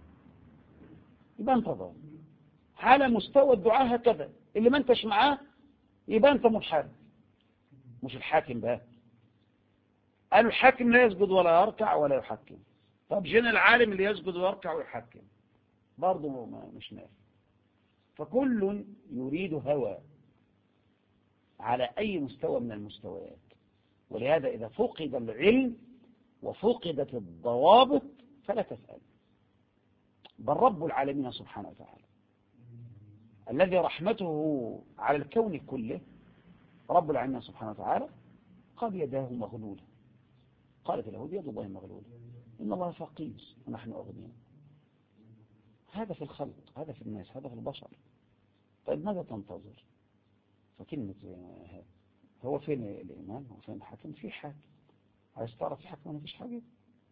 على مستوى الدعاء هكذا، اللي ما انتش معاه يبقى انت منحرف، مش الحاكم بقى. قالوا الحاكم لا يسجد ولا يركع ولا يحكم. طب جينا العالم اللي يسجد ويركع ويحكم برضه مش نافع. فكل يريد هوى على أي مستوى من المستويات. ولهذا إذا فقد العلم وفقدت الضوابط فلا تسأل. بل رب العالمين سبحانه وتعالى الذي رحمته على الكون كله، رب العالمين سبحانه وتعالى قال يداه مغلولة. قالت اليهود يد الله مغلولة، إن الله فقير ونحن أغنياء. هذا في الخلق، هذا في الناس، هذا في البشر. طيب ماذا تنتظر؟ فكلمة هو فين الإيمان؟ هو فين الحاكم؟ في حاكم. عايز تعرف في حاكم ولا فيش حاجة؟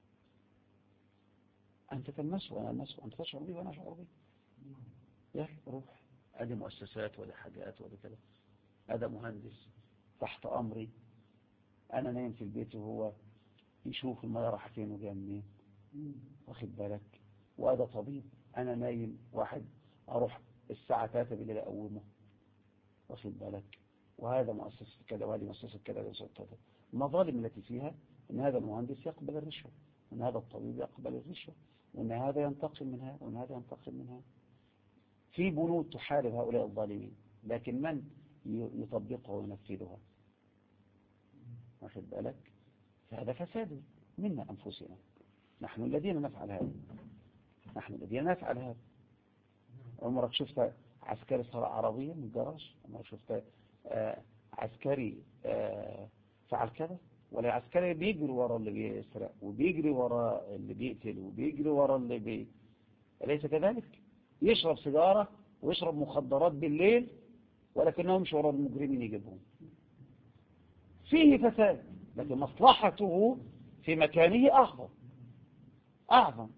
أنت تلمسه وأنا ألمسه، أنت تشعر بي وأنا أشعر بي. يلا روح، أدي مؤسسات ولا حاجات ولا كده، هذا مهندس تحت أمري، أنا نايم في البيت وهو يشوف المياه راح فين وجايه منين، واخد بالك؟ وهذا طبيب، أنا نايم واحد أروح الساعة 3 بالليل أقومه، واخد بالك؟ وهذا مؤسسة كذا وهذه مؤسسة كذا ومؤسسة كذا. المظالم التي فيها إن هذا المهندس يقبل الرشوة، وإن هذا الطبيب يقبل الرشوة، وإن هذا ينتقم منها وإن هذا ينتقم منها. في بنود تحارب هؤلاء الظالمين، لكن من يطبقها وينفذها؟ واخد بالك؟ فهذا فساد منا أنفسنا، نحن الذين نفعل هذا، نحن الذين نفعل هذا. عمرك شفت عسكري سرق عربية من الجراج؟ عمرك شفت عسكري فعل كذا؟ ولا عسكري بيجري ورا اللي بيسرق وبيجري ورا اللي بيقتل وبيجري ورا اللي أليس كذلك؟ يشرب سيجارة ويشرب مخدرات بالليل ولكنهم مش ورا المجرمين يجيبهم. فيه فساد، لكن مصلحته في مكانه أعظم.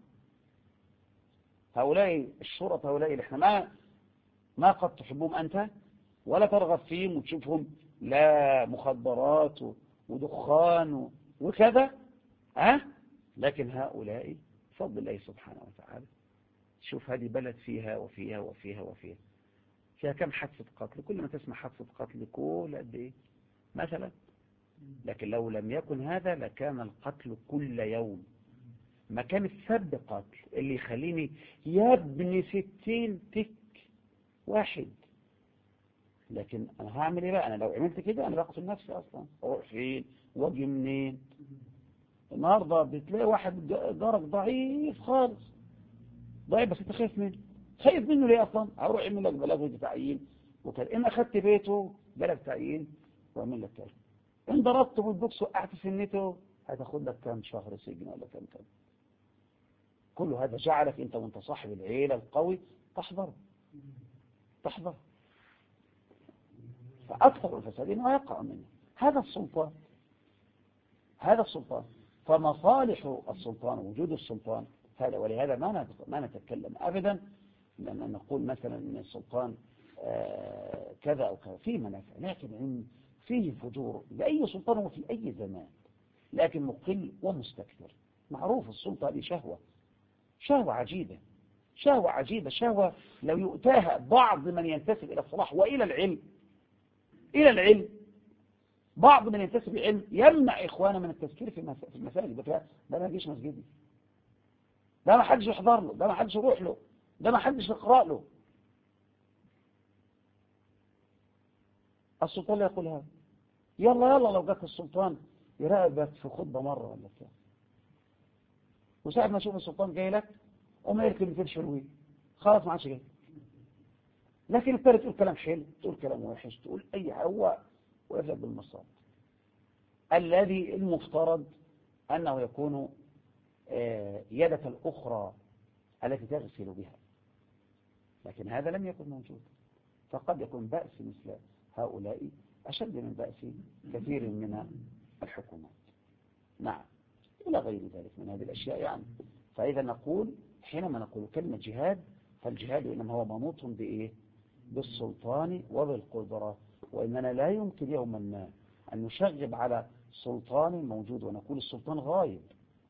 هؤلاء الشرطة، هؤلاء اللي احنا ما قد تحبهم أنت ولا ترغب فيهم وتشوفهم لا مخدرات ودخان وكذا، لكن هؤلاء بفضل الله سبحانه وتعالى. شوف هذه بلد فيها وفيها وفيها وفيها، فيها كم حادثة قتل؟ كل ما تسمع حادثة قتل كل قد ايه مثلا. لكن لو لم يكن هذا لكان القتل كل يوم. ما كان السب قتل اللي يخليني يا ابن 60 تك واحد. لكن انا هعمل ايه بقى؟ انا لو عملت كده انا بقتل نفسي اصلا. اروح فين واجي منين؟ النهارده بتلاقي واحد جارك ضعيف خالص، ضعيف بس انت خايف منه ليه اصلا؟ هروح اعمل لك بلاغ تعيين وكذا. ان اخدت بيته بلاغ تعيين واعمل لك كذا. ان ضربته بالبوكس وقعت سنته هتاخد لك كام شهر سجن ولا كام. كل هذا جعلك انت وانت صاحب العيله القوي تحذر. فاكثر الفساد ما يقع منه هذا السلطان. فمصالح السلطان ووجود السلطان هذا. ولهذا ما نتكلم ابدا لما نقول مثلا ان السلطان كذا او كذا فيه منافع، لكن فيه فجور لأي سلطان وفي أي زمان، لكن مقل ومستكثر. معروف السلطة هذه شهوة عجيبة، شهوة لو يؤتاها بعض من ينتسب إلى الصلاح وإلى العلم بعض من ينتسب العلم يمنع إخوانا من التذكير في المساجد. ده ما يجيش مسجدي، ده ما حدش يحضر له، ده ما حدش يروح له، ده ما حدش يقرأ له. السلطان لا يقول هذا. يلا لو جاك السلطان يراقبك في خطبة مرة ولا بتاع، وساعة ما تشوف السلطان جاي لك وما يركب 200 شروين خلاص ما عادش جاي. لكن التالي تقول كلام حلو، تقول كلام وحش، تقول أي هو ويفلق بالمصاب. الذي المفترض أنه يكون يدك الأخرى التي تغسل بها، لكن هذا لم يكن موجود. فقد يكون بأس مثل هؤلاء أشد من بأس كثير من الحكومات. نعم، إلى غير ذلك من هذه الأشياء يعني. فإذا نقول حينما نقول كلمة جهاد، فالجهاد إنما هو منوط بإيه؟ بالسلطان وبالقدرة. وإننا لا يمكن يوما ما أن نشغب على سلطان موجود ونقول السلطان غائب.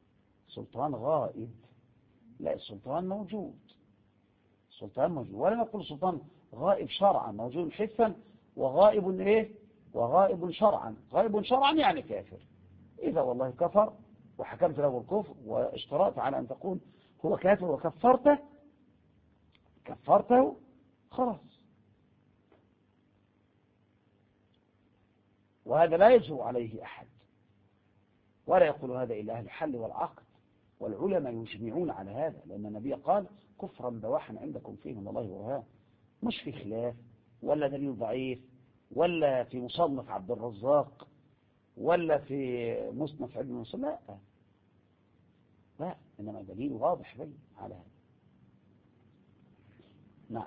لا، السلطان موجود، ولا نقول السلطان غائب شرعا، موجود حسا وغائب ايه؟ وغائب شرعا. غائب شرعا يعني كافر، إذا والله كفر وحكمت له الكفر واشترطت على أن تقول هو كافر كفرته خلاص. وهذا لا يجرؤ عليه أحد ولا يقول هذا إلا أهل الحل والعقد، والعلماء يجمعون على هذا، لأن النبي قال كفرا بواحا عندكم فيه من الله برهان، مش في خلاف ولا دليل ضعيف ولا في مصنف عبد الرزاق ولا في مصنف ابن منصور، لا إنما دليل واضح بين على هذا. نعم.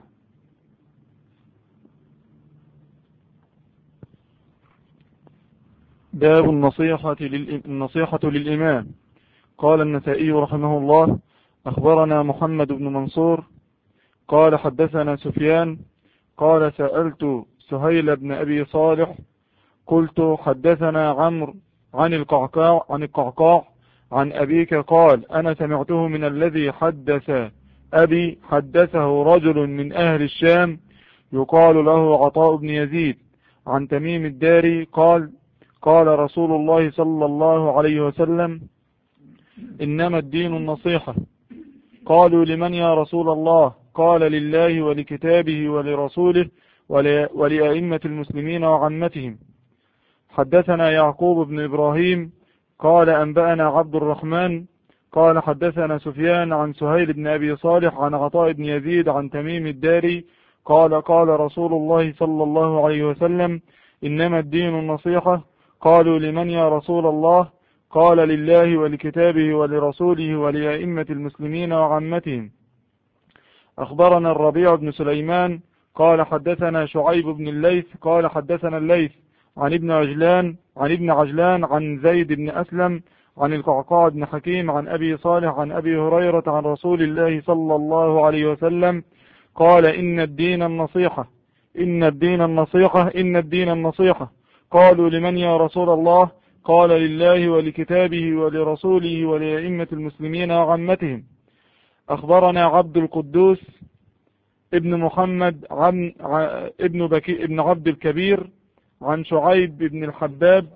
باب النصيحة للإمام. قال النسائي رحمه الله: أخبرنا محمد بن منصور قال حدثنا سفيان قال سألت سهيل بن أبي صالح قلت حدثنا عمرو عن القعقاع عن أبيك قال أنا سمعته من الذي حدث أبي حدثه رجل من أهل الشام يقال له عطاء بن يزيد عن تميم الداري قال قال رسول الله صلى الله عليه وسلم إنما الدين النصيحة. قالوا لمن يا رسول الله؟ قال لله ولكتابه ولرسوله ولأئمة المسلمين وعامتهم. حدثنا يعقوب بن إبراهيم قال أنبأنا عبد الرحمن قال حدثنا سفيان عن سهيل بن أبي صالح عن عطاء بن يزيد عن تميم الداري قال قال رسول الله صلى الله عليه وسلم إنما الدين النصيحة. قالوا لمن يا رسول الله؟ قال لله ولكتابه ولرسوله ولأئمة المسلمين وعامتهم. أخبرنا الربيع بن سليمان قال حدثنا شعيب بن الليث قال حدثنا الليث عن ابن عجلان عن زيد بن أسلم عن القعقاع بن حكيم عن أبي صالح عن أبي هريرة عن رسول الله صلى الله عليه وسلم قال إن الدين النصيحة إن الدين النصيحة إن الدين النصيحة. قالوا لمن يا رسول الله؟ قال لله ولكتابه ولرسوله ولأئمة المسلمين وعامتهم. أخبرنا عبد القدوس ابن محمد ابن عبد الكبير عن شعيب بن الحباب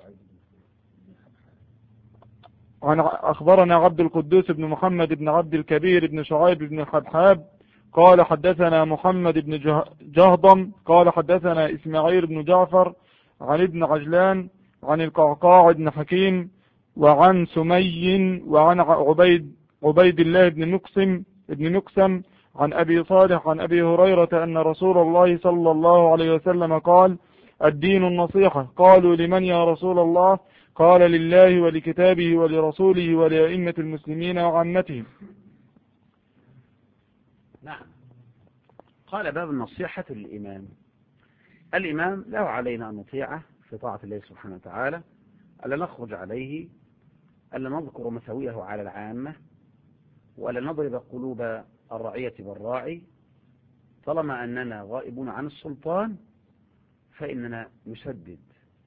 أخبرنا عبد القدوس بن محمد بن عبد الكبير بن شعيب بن الحبحاب قال حدثنا محمد بن جهضم قال حدثنا إسماعيل بن جعفر عن ابن عجلان عن القعقاع بن حكيم وعن سمي وعن عبيد الله بن مقسم عن أبي صالح عن أبي هريرة أن رسول الله صلى الله عليه وسلم قال الدين النصيحة. قالوا لمن يا رسول الله؟ قال لله ولكتابه ولرسوله ولأئمة المسلمين وعامتهم. نعم. قال باب النصيحة للإمام. الإمام له علينا أن نطيعه في طاعة الله سبحانه وتعالى، ألا نخرج عليه، ألا نذكر مساويه على العامة، ولا نضرب قلوب الرعية بالراعي. طالما أننا غائبون عن السلطان فإننا نسدد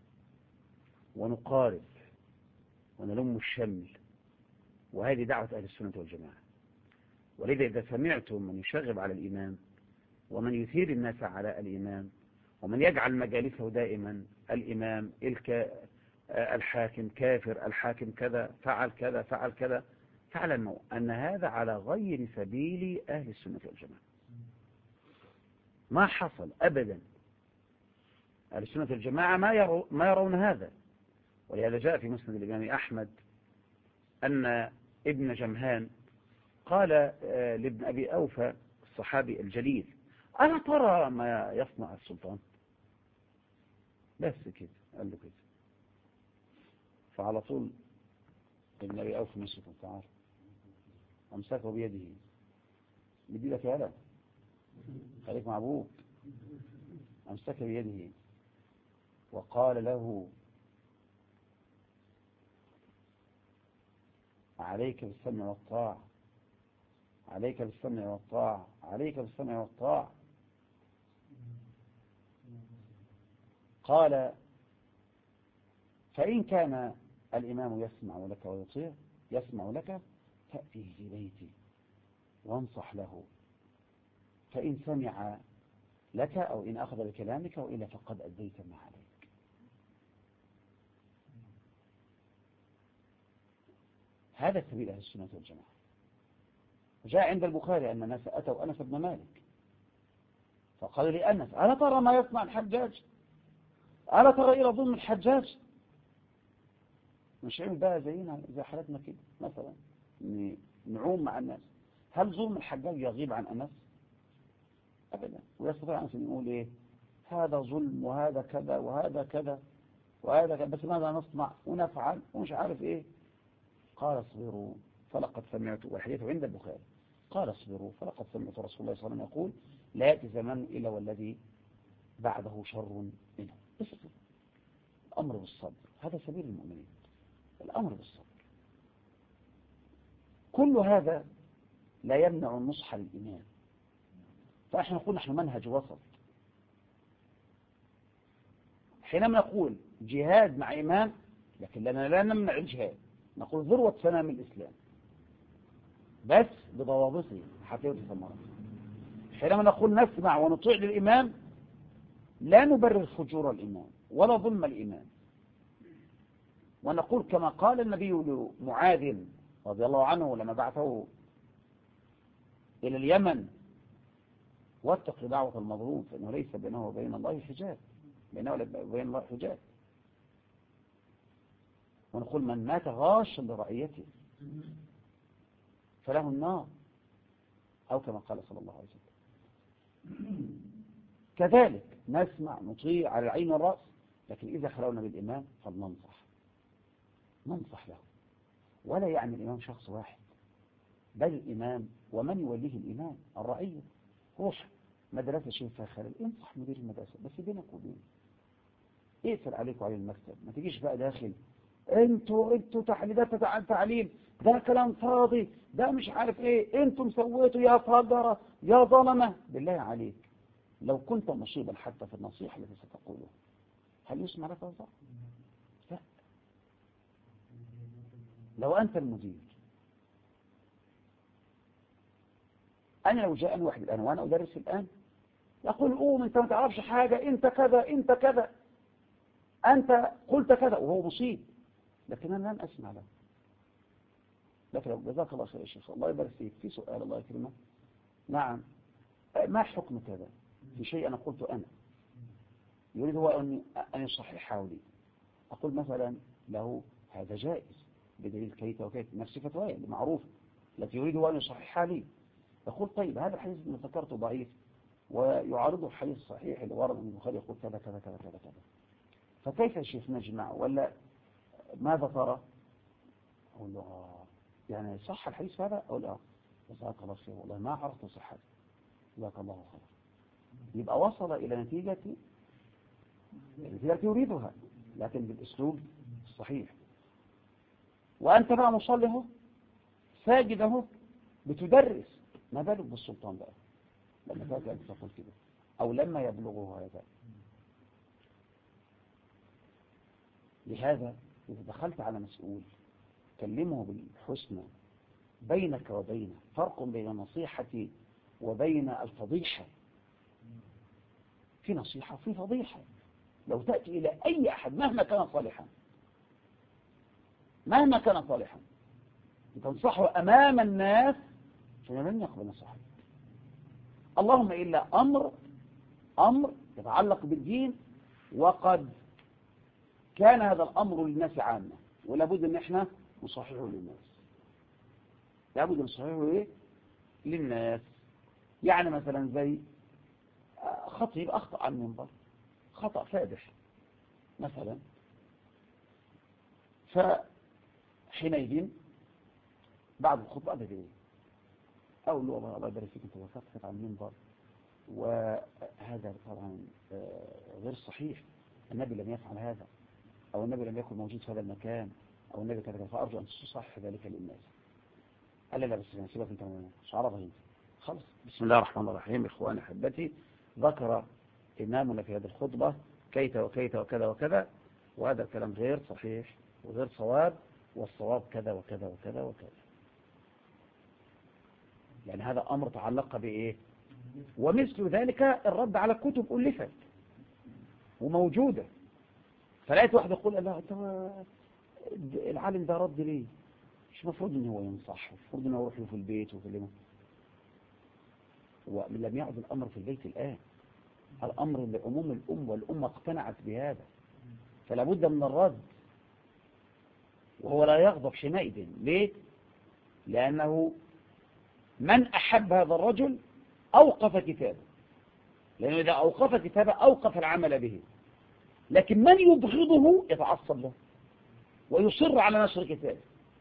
ونقارب ونلم الشمل، وهذه دعوة أهل السنة والجماعة. ولذا إذا سمعتم من يشغب على الإمام ومن يثير الناس على الإمام ومن يجعل مجالسه دائما الإمام الحاكم كافر، الحاكم كذا فعل كذا فعل كذا، فاعلموا أن هذا على غير سبيل أهل السنة والجماعة. ما حصل أبدا. أهل السنة والجماعة ما يرون هذا. ولهذا جاء في مسند الإمام أحمد أن ابن جمهان قال لابن أبي أوفى الصحابي الجليل ألا ترى ما يصنع السلطان؟ بس كده قال له كده. فعلى طول ابن أبي أوفى مسك تعالى أمسكه بيده بدي لك يا لا خليك مع أبوك. أمسك بيده وقال له عليك بالسمع والطاعة، عليك بالسمع والطاعة، عليك بالسمع والطاعة. قال فإن كان الإمام يسمع لك ويطيع يسمع لك فأتيه في بيتي وانصح له، فإن سمع لك أو إن أخذ بكلامك وإلا فقد أديت ما عليك. هذا سبيل أهل السنة والجماعة. جاء عند البخاري أن الناس أتوا أنس بن مالك فقال لأنس ألا ترى ما يصنع الحجاج؟ ألا ترى إلى ظلم الحجاج؟ مش عيب بقى زينا زي حالتنا كده مثلا نعوم مع الناس. هل ظلم الحجاج يغيب عن أنس؟ أبدا. ويستطيع أنس أن يقول إيه هذا ظلم وهذا كذا وهذا كذا وهذا كذا بس ماذا نصنع ونفعل ومش عارف إيه. قال اصبروا فلقد سمعت والحديث عند البخاري قال اصبروا فلقد سمعت رسول الله صلى الله عليه وسلم يقول لا يأتي زمان إلا والذي بعده شر منه. الأمر بالصبر هذا سبيل المؤمنين. الأمر بالصبر. كل هذا لا يمنع النصح للإمام. فإحنا نقول نحن منهج وسط. حينما نقول جهاد مع إمام لكن لنا لا نمنع الجهاد. نقول ذروة سنام الإسلام بس بضوابطه حتى يؤتي ثمرته. حينما نقول نسمع ونطيع للإمام لا نبرر فجور الإمام ولا ظلم الإمام. ونقول كما قال النبي لمعاذ رضي الله عنه لما بعثه إلى اليمن واتق دعوة المظلوم فإنه ليس بينه وبين الله حجاب بينه وبين الله حجاب. ونقول من مات غاشا لرعيته فله النار أو كما قال صلى الله عليه وسلم. كذلك نسمع نطيع على العين والرأس لكن إذا خلونا بالإمام فلننصح ننصح له. ولا يعني الإمام شخص واحد بل الإمام ومن يوليه الإمام الرعية. روح مدرسة شيخ فيها خلل انصح مدير المدرسة بس بينك وبينه اقفل عليك وعلى المكتب. ما تجيش بقى داخل انتوا تحديدات تعليم ده كلام فاضي ده مش عارف ايه انتم سويتوا يا فجرة يا ظلمة. بالله عليك لو كنت مصيبا حتى في النصيحة التي ستقوله هل يسمع لك هذا؟ لا. لو أنت المدير أنا لو جاءني واحد الآن وأنا أدرس الآن يقول قوم أنت ما تعرفش حاجة أنت كذا أنت كذا أنت قلت كذا وهو مصيب لكن أنا لن أسمع له. لكن لو جزاك الله خير يا شيخ الله يبارك فيك في سؤال الله يكرمك. نعم ما حكم كذا في شيء أنا قلت أنا يريد هو أن يصححه لي. أقول مثلا له هذا جائز بدليل كيت وكيت نفس فتوايا معروف التي يريد هو أن يصححها لي. يقول طيب هذا الحديث اللي ذكرته ضعيف ويعارضه الحديث الصحيح اللي ورد من البخاري يقول كذا كذا كذا كذا كذا فكيف يا شيخ نجمع ولا ماذا ترى؟ أقول له يعني صح الحديث هذا؟ أقول جزاك الله خير والله ما عرفت صحته جزاك الله خير. يبقى وصل إلى نتيجة يريدها لكن بالأسلوب الصحيح. وأنت بقى مصلي ساجد اهو بتدرس ما بالك بالسلطان بقى لما تأتي أنت تقول كده أو لما يبلغه هذا. لهذا إذا دخلت على مسؤول كلمه بالحسنى. بينك وبينه فرق بين النصيحة وبين الفضيحة. في نصيحة وفي فضيحة. لو تأتي إلى أي أحد مهما كان صالحا تنصحه أمام الناس فلن يقبل نصيحتك. اللهم إلا أمر يتعلق بالدين وقد كان هذا الأمر للناس عامة ولابد أن احنا نصححه للناس. لابد أن نصححه إيه؟ للناس. يعني مثلا زي خطيب أخطأ عن المنبر خطأ فادح مثلا فحينئذ بعد الخطبة أبدا أقول له الله يبارك فيك أنت وقفت عن المنبر وهذا طبعا غير صحيح. النبي لم يفعل هذا أو النبي لم يكن موجود في هذا المكان أو النبي كذا فأرجو أن تصحح ذلك للناس. قال لا بس سيبك أنت مش عرضها أنت خلص. بسم الله الرحمن الرحيم. إخواني أحبتي ذكر إمامنا في هذه الخطبة كيت وكيت وكذا وكذا وهذا الكلام غير صحيح وغير صواب والصواب كذا وكذا وكذا وكذا. يعني هذا أمر تعلق بإيه؟ ومثل ذلك الرد على كتب ألفت وموجودة. فلقيت واحد يقول لا العالم ده رد ليه؟ مش المفروض ان هو ينصح، المفروض ان هو يروح له في البيت ويكلمه. ولم يعد الامر في البيت الان، الامر لعموم الامه، والامه اقتنعت بهذا، فلا بد من الرد. وهو لا يغضب حينئذ. ليه؟ لانه من احب هذا الرجل اوقف كتابه، لانه اذا اوقف كتابه اوقف العمل به. لكن من يبغضه يتعصب له ويصر على نشر كتابه.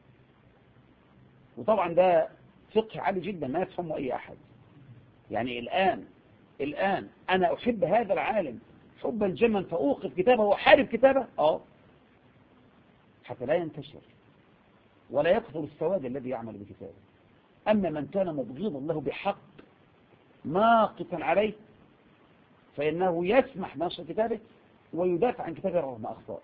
وطبعا ده فقه عالي جدا ما يفهمه اي احد. يعني الان انا احب هذا العالم حبا جما فاوقف كتابه واحارب كتابه حتى لا ينتشر ولا يكثر السواد الذي يعمل بكتابه. اما من كان مبغضا له بحق ناقصا عليه فانه يسمح بنشر كتابه ويدافع عن كتابه رغم اخطائه.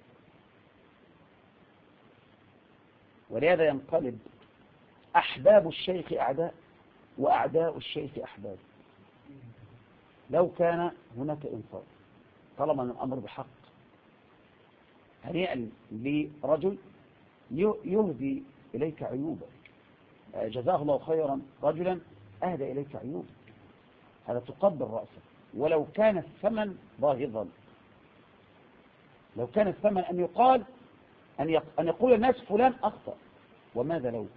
ولهذا ينقلب احباب الشيخ اعداء واعداء الشيخ احباب، لو كان هناك انصاف. طالما ان الامر بحق، هنيئا لرجل يهدي اليك عيوبك، جزاه الله خيرا رجلا اهدى اليك عيوبك، هذا تقبل راسه. ولو كان الثمن باهظا، لو كان الثمن ان يقال ان يقول الناس فلان اخطأ، وماذا لو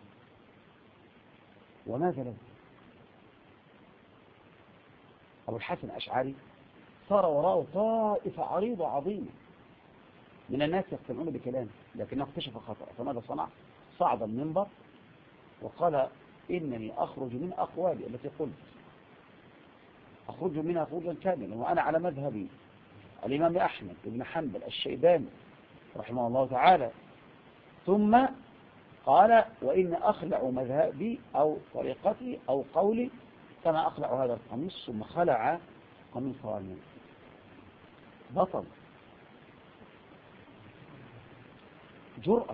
أبو الحسن الأشعري صار وراءه طائفة عريضة عظيمة من الناس يقتنعون بكلامه، لكنه اكتشف خطأ. فماذا صنع؟ صعد المنبر وقال إنني أخرج من أقوالي التي قلت، أخرج منها خروجا كاملا، وأنا على مذهبي الإمام أحمد بن حنبل الشيباني رحمه الله تعالى. ثم قال وإن أخلع مذهبي أو طريقتي أو قولي كما أخلع هذا القميص، ثم خلع قميصه عنه. بطل، جرأة.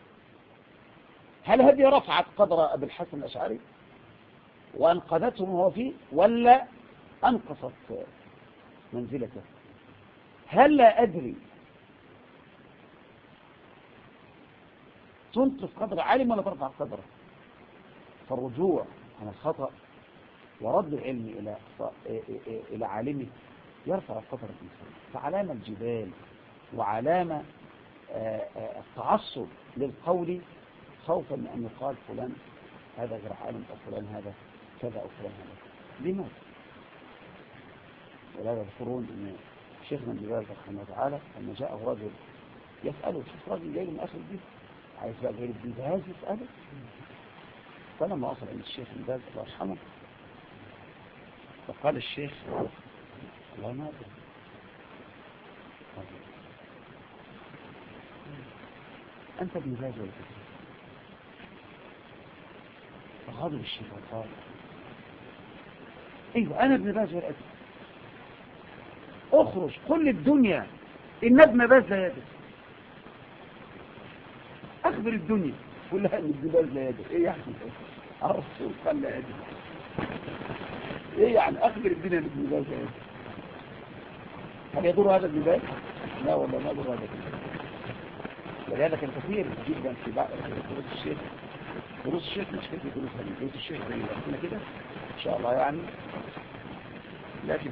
هل هذه رفعت قدر أبي الحسن الأشعري وأنقذته وهو فيه، ولا أنقصت منزلته؟ هل لا أدري تنقص قدر عالم ولا ترفع قدره؟ فالرجوع عن الخطأ ورد العلم إلى عالمه يرفع قدر الإنسان. فعلامة الجبال وعلامة التعصب للقول خوفا من أن يقال فلان هذا غير عالم أو فلان هذا كذا أو فلان هذا. لماذا؟ ولا يذكرون أن شيخنا ابن باز رحمه الله تعالى لما جاءه رجل يسأله، شوف راجل جاي من آخر البيت عايز بقى غير ابن باز يسأله. فلما وصل عند الشيخ ابن باز الله يرحمه فقال الشيخ الله ما أدري، أنت ابن باز ولا كذا؟ فغضب الشيخ وقال ايوه انا ابن باز ولا أدري، اخرج قل الدنيا ان ابن باز لا يدري، اخبر الدنيا كلها ان ابن باز لا يدري. ايه يعني الرسول قال لا يدري؟ ايه يعني اخبر الدنيا ان ابن باز لا يدري؟ هل يدور هذا ابن باز؟ لا والله ما يدور هذا ابن باز. ولهذا كان كثير جدا في بعض دروس الشيخ، دروس الشيخ مش كثير دروس الشيخ زي ما كده ان شاء الله يعني، لكن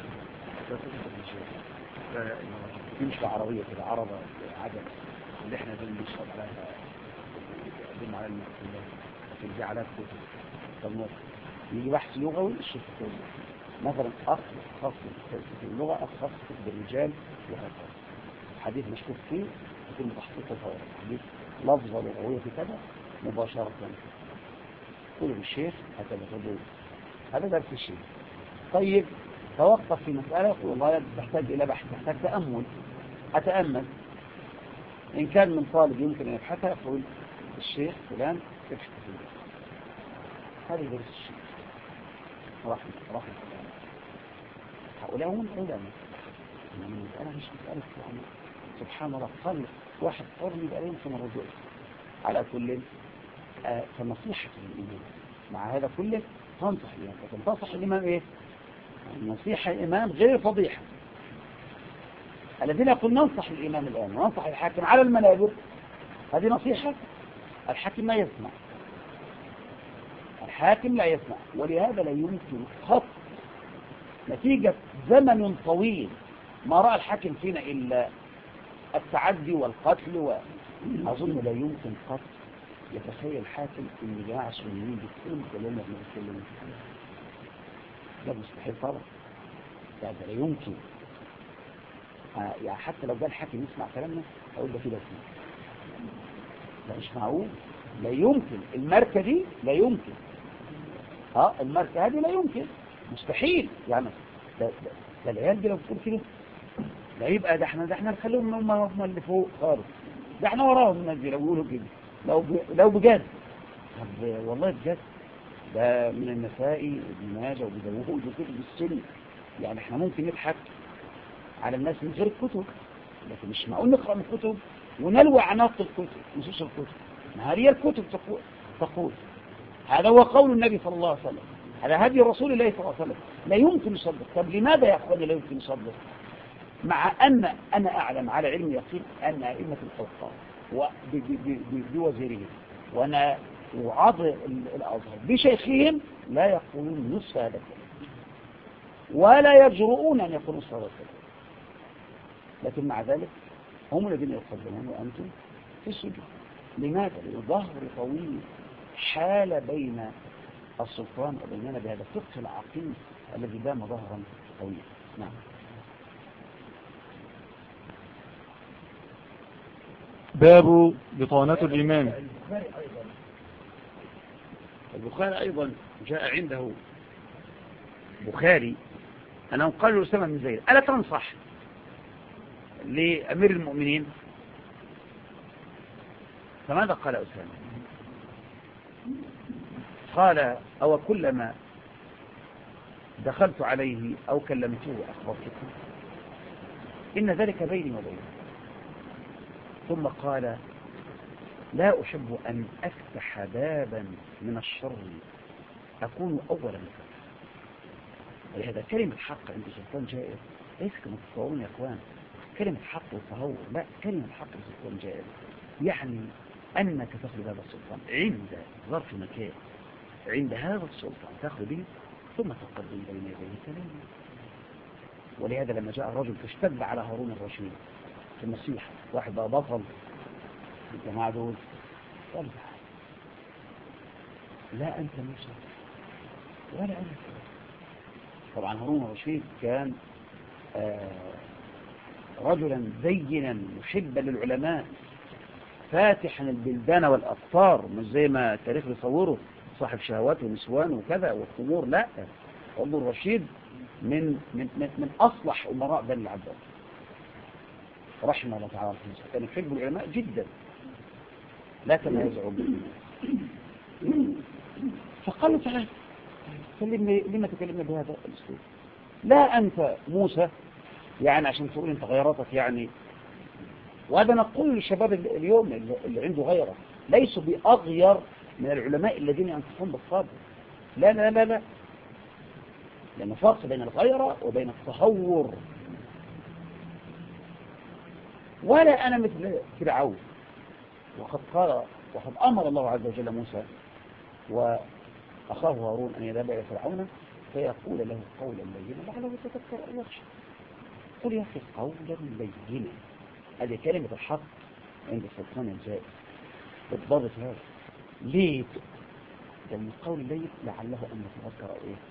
في مش عربية كده، عربة عجل اللي احنا زي بنشرب عليها بنقدم على المسؤولين، لكن دي على كتب. طب يجي بحث لغوي الشيخ مثلا أخ خاص في اللغة، أخ خاص بالرجال وهكذا، حديث مشكوك فيه يكون متحقق فورا، حديث لفظة لغوية في كذا مباشرة كل الشيخ هكذا تقول هذا درس الشيخ. طيب توقف في مسألة يقول والله تحتاج إلى بحث، تحتاج تأمل، أتأمل إن كان من طالب يمكن أن يبحثها يقول الشيخ فلان يبحث فيه. هذا درس الشيخ رحمة الله. هؤلاء هم العلماء. المسألة مش مسألة يعني سبحان الله قال واحد قرني بقى يمكن الرجوع. على كل فنصيحة الإمام مع هذا كله تنصح الإمام، لكن تنصح الإمام إيه؟ نصيحة الإمام غير فضيحة. الذين يقول ننصح الإمام الآن وننصح الحاكم على المنابر، هذه نصيحة الحاكم لا يسمع، الحاكم لا يسمع. ولهذا لا يمكن خط نتيجة زمن طويل ما رأى الحاكم فينا إلا التعدي والقتل، وأظن لا يمكن قط يتخيل الحاكم إن جماعة سنيين بيتكلموا كلامنا بنتكلم، ده مستحيل طبعا، ده لا يمكن. يعني حتى لو ده الحاكم يسمع كلامنا أقول ده كده فيه، ده مش معقول، لا يمكن. الماركة دي لا يمكن، الماركة هذه لا يمكن، مستحيل. يعني ده العيال دي لو بتقول كده لا يبقى ده احنا نخليهم هم اللي فوق خالص، ده احنا وراهم الناس دي لو بيقولوا كده، لو بجد. طب والله بجد ده من النسائي وابن ماجه وابن داوود وكتب السنة. يعني احنا ممكن نضحك على الناس من غير الكتب، لكن مش معقول نقرأ من الكتب ونلوي عناق الكتب نصوص الكتب. ما هي الكتب تقول هذا هو قول النبي صلى الله عليه وسلم، هذا هدي رسول الله صلى الله عليه وسلم، لا يمكن يصدق. طب لماذا يا اخواني لا يمكن يصدق؟ مع أن أنا أعلم على علم يقين أن أئمة الأوقاف بوزيرهم وأنا وعض الأزهر بشيخهم لا يقولون نصف هذا الكلام، ولا يجرؤون أن يقولوا نصف هذا الكلام، لكن مع ذلك هم الذين يقدمون وأنتم في السجود. لماذا؟ لظهر طويل حال بين السلطان وبيننا بهذا الفقه العقيم الذي دام ظهرا طويلا. نعم. باب بطانة الإمام. البخاري أيضا جاء عنده بخاري أنه قال له أسامة بن زيد ألا تنصح لأمير المؤمنين؟ فماذا قال أسامة؟ قال أو كلما دخلت عليه أو كلمته أخبرتكم إن ذلك بيني وبينه. ثم قال لا أحب أن أفتح بابا من الشر أكون أولا منه. ولهذا كلمة حق عند سلطان جائر ليس كما تتصورون يا أخوان كلمة حق وتهور، لا، كلمة حق لسلطان جائر يعني أنك تأخذ هذا السلطان عند ظرف مكان، عند هذا السلطان تأخذ به ثم تقدم بين يديه كلامه. ولهذا لما جاء الرجل فاشتد على هارون الرشيد في النصيحة، واحد بقى بطل الجماعة دول، قال لا أنت موسى ولا أنت. طبعا هارون الرشيد كان رجلا زينا محبا للعلماء فاتحا البلدان والأقطار، مش زي ما التاريخ بيصوره صاحب شهوات ونسوان وكذا والخمور، لا، هارون الرشيد من أصلح أمراء بني العباس رحمه الله تعالى، كان يحب العلماء جدا لا كما يزعم. فقال له تعالى كلمني، لما تكلمنا بهذا الاسلوب؟ لا أنت موسى يعني عشان تقول انت غيرتك يعني. وهذا نقول للشباب اليوم اللي عنده غيرة ليسوا بأغير من العلماء الذين ينصحون بالصبر، لا لا لا لا، لأن فرق بين الغيرة وبين التهور. ولا أنا مثل فرعون، وقد أمر الله عز وجل موسى وأخاه هارون أن يذهب إلى فرعون فيقول له قولا لينا لعله يتذكر أو يخشى. قل يا أخي قولا لينا، هذه كلمة الحق عند السلطان الجائر بالضبط. هذا ليه؟ لأن القول الليل لعله أن يتذكر أو إيه.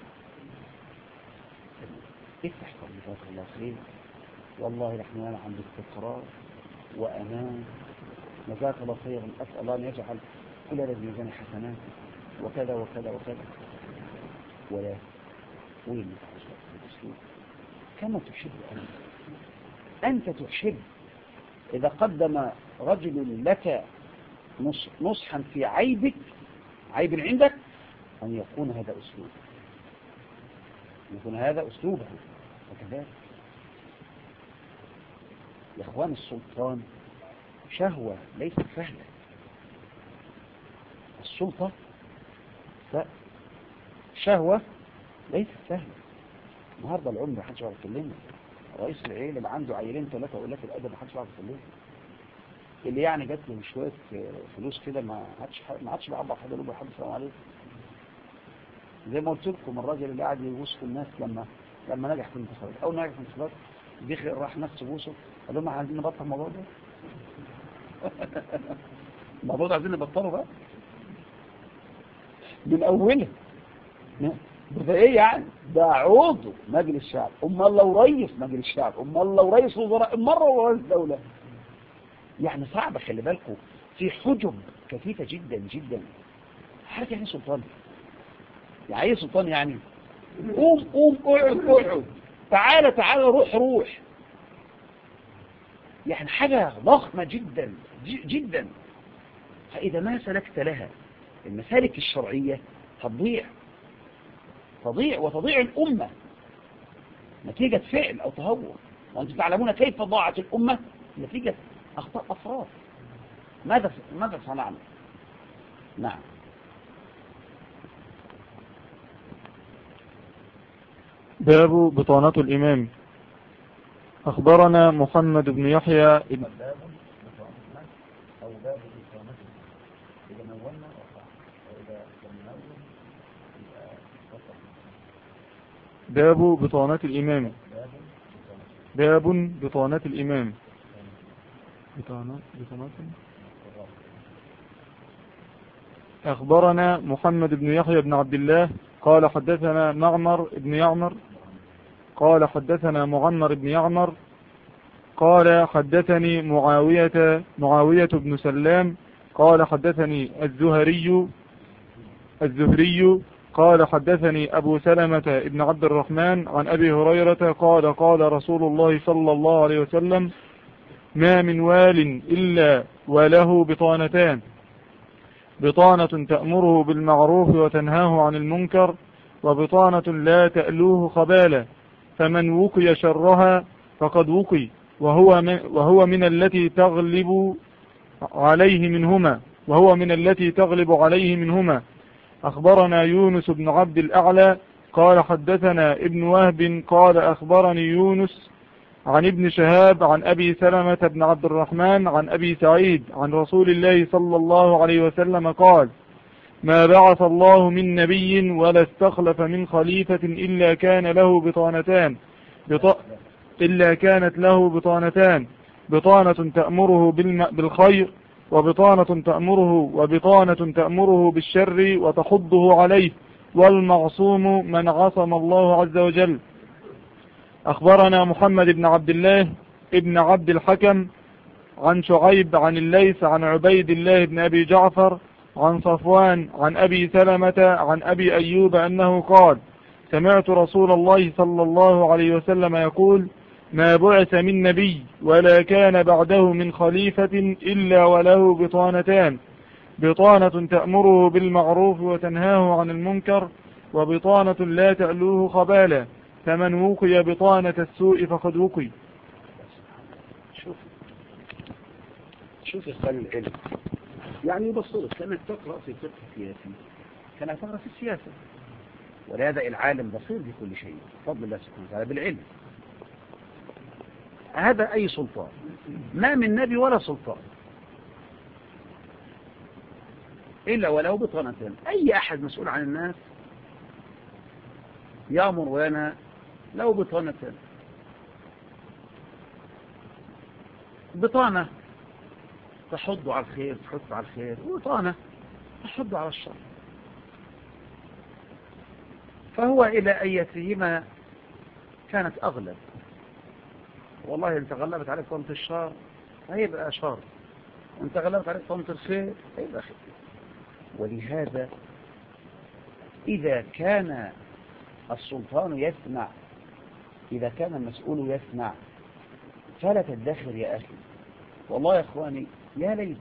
افتح قلبك الله خير، والله نحن عند استقرار وأمان، جزاك الله خيرا، أسأل الله أن يجعل كل الذي يزن حسنات وكذا وكذا وكذا. ولا وين كما تحب أنت تحب إذا قدم رجل لك نصحا في عيب عندك أن يكون هذا أسلوب، يكون هذا أسلوبه. وكذلك يا إخوان السلطان شهوة ليست سهلة، السلطة شهوة ليست سهلة. النهاردة العمر ما حدش يعرف يكلمه، رئيس العيلة اللي عنده عيلين ثلاثة وقلات الأدب ما حدش يعرف يكلمه، اللي يعني جات له شويه فلوس كده، ما عادش بيعبر حد يقول له حد السلام عليكم. زي ما قلت لكم الراجل اللي قاعد يبوس في الناس لما نجح في الانتخابات، اول ما نجح في الانتخابات دخل راح ناس تبوسه، قال لهم عايزين نبطل الموضوع ده. الموضوع ده عايزين نبطله بقى من اوله. ده ايه يعني؟ ده عضو مجلس الشعب، امال لو رئيس مجلس الشعب، امال لو رئيس وزراء، مره ورئيس دوله. يعني صعب، خلي بالكم في حجب كثيفه جدا جدا. عارف يعني سلطان؟ يعني ايه سلطان؟ يعني قوم اقعد، تعالى روح. يعني حاجه ضخمه جدا جدا. فاذا ما سلكت لها المسالك الشرعيه تضيع وتضيع الامه نتيجه فعل او تهور. وانتم تعلمون كيف ضاعت الامه نتيجه اخطاء افراد. ماذا صنعنا؟ نعم. باب بطانة الإمام. أخبرنا محمد بن يحيى باب بطانة الإمام. باب بطانة الإمام. أخبرنا محمد بن يحيى بن عبد الله قال حدثنا معمر بن يعمر قال حدثنا معمر بن يعمر قال حدثني معاوية بن سلام قال حدثني الزهري قال حدثني أبو سلمة بن عبد الرحمن عن أبي هريرة قال قال رسول الله صلى الله عليه وسلم: ما من وال إلا وله بطانتان، بطانة تأمره بالمعروف وتنهاه عن المنكر، وبطانة لا تألوه خبالا، فمن وقي شرها فقد وقي، وهو من التي تغلب عليه منهما. أخبرنا يونس بن عبد الأعلى قال حدثنا ابن وهب قال أخبرني يونس عن ابن شهاب عن أبي سلمة بن عبد الرحمن عن أبي سعيد عن رسول الله صلى الله عليه وسلم قال: ما بعث الله من نبي ولا استخلف من خليفة إلا كانت له بطانتان، بطانة تأمره بالخير، وبطانة تأمره بالشر وتحضه عليه، والمعصوم من عصم الله عز وجل. أخبرنا محمد بن عبد الله ابن عبد الحكم عن شعيب عن الليث عن عبيد الله بن أبي جعفر عن صفوان عن أبي سلمة عن أبي أيوب أنه قال: سمعت رسول الله صلى الله عليه وسلم يقول: ما بعث من نبي ولا كان بعده من خليفة إلا وله بطانتان، بطانة تأمره بالمعروف وتنهاه عن المنكر، وبطانة لا تألوه خبالا، فمن وقي بطانة السوء فقد وقي. شوف إخوان العلم، يعني يبصرك كانك تقرأ في فقه سياسي، كانك تقرأ في السياسة. ولهذا العالم بصير بكل شيء بفضل الله سبحانه وتعالى بالعلم. هذا أي سلطان، ما من نبي ولا سلطان إلا ولو بطانتين. أي أحد مسؤول عن الناس يأمر وينهى له بطانتين، بطانة تحض على الخير تحث على الخير، وبطانة تحض على الشر. فهو إلى أيتهما كانت أغلب. والله إن تغلبت عليك طنط الشر هيبقى شر، وإن تغلبت عليك طنط الخير هيبقى خير. ولهذا إذا كان السلطان يسمع، إذا كان المسؤول يسمع، فلا تدخر يا أخي. والله يا إخواني يا ليت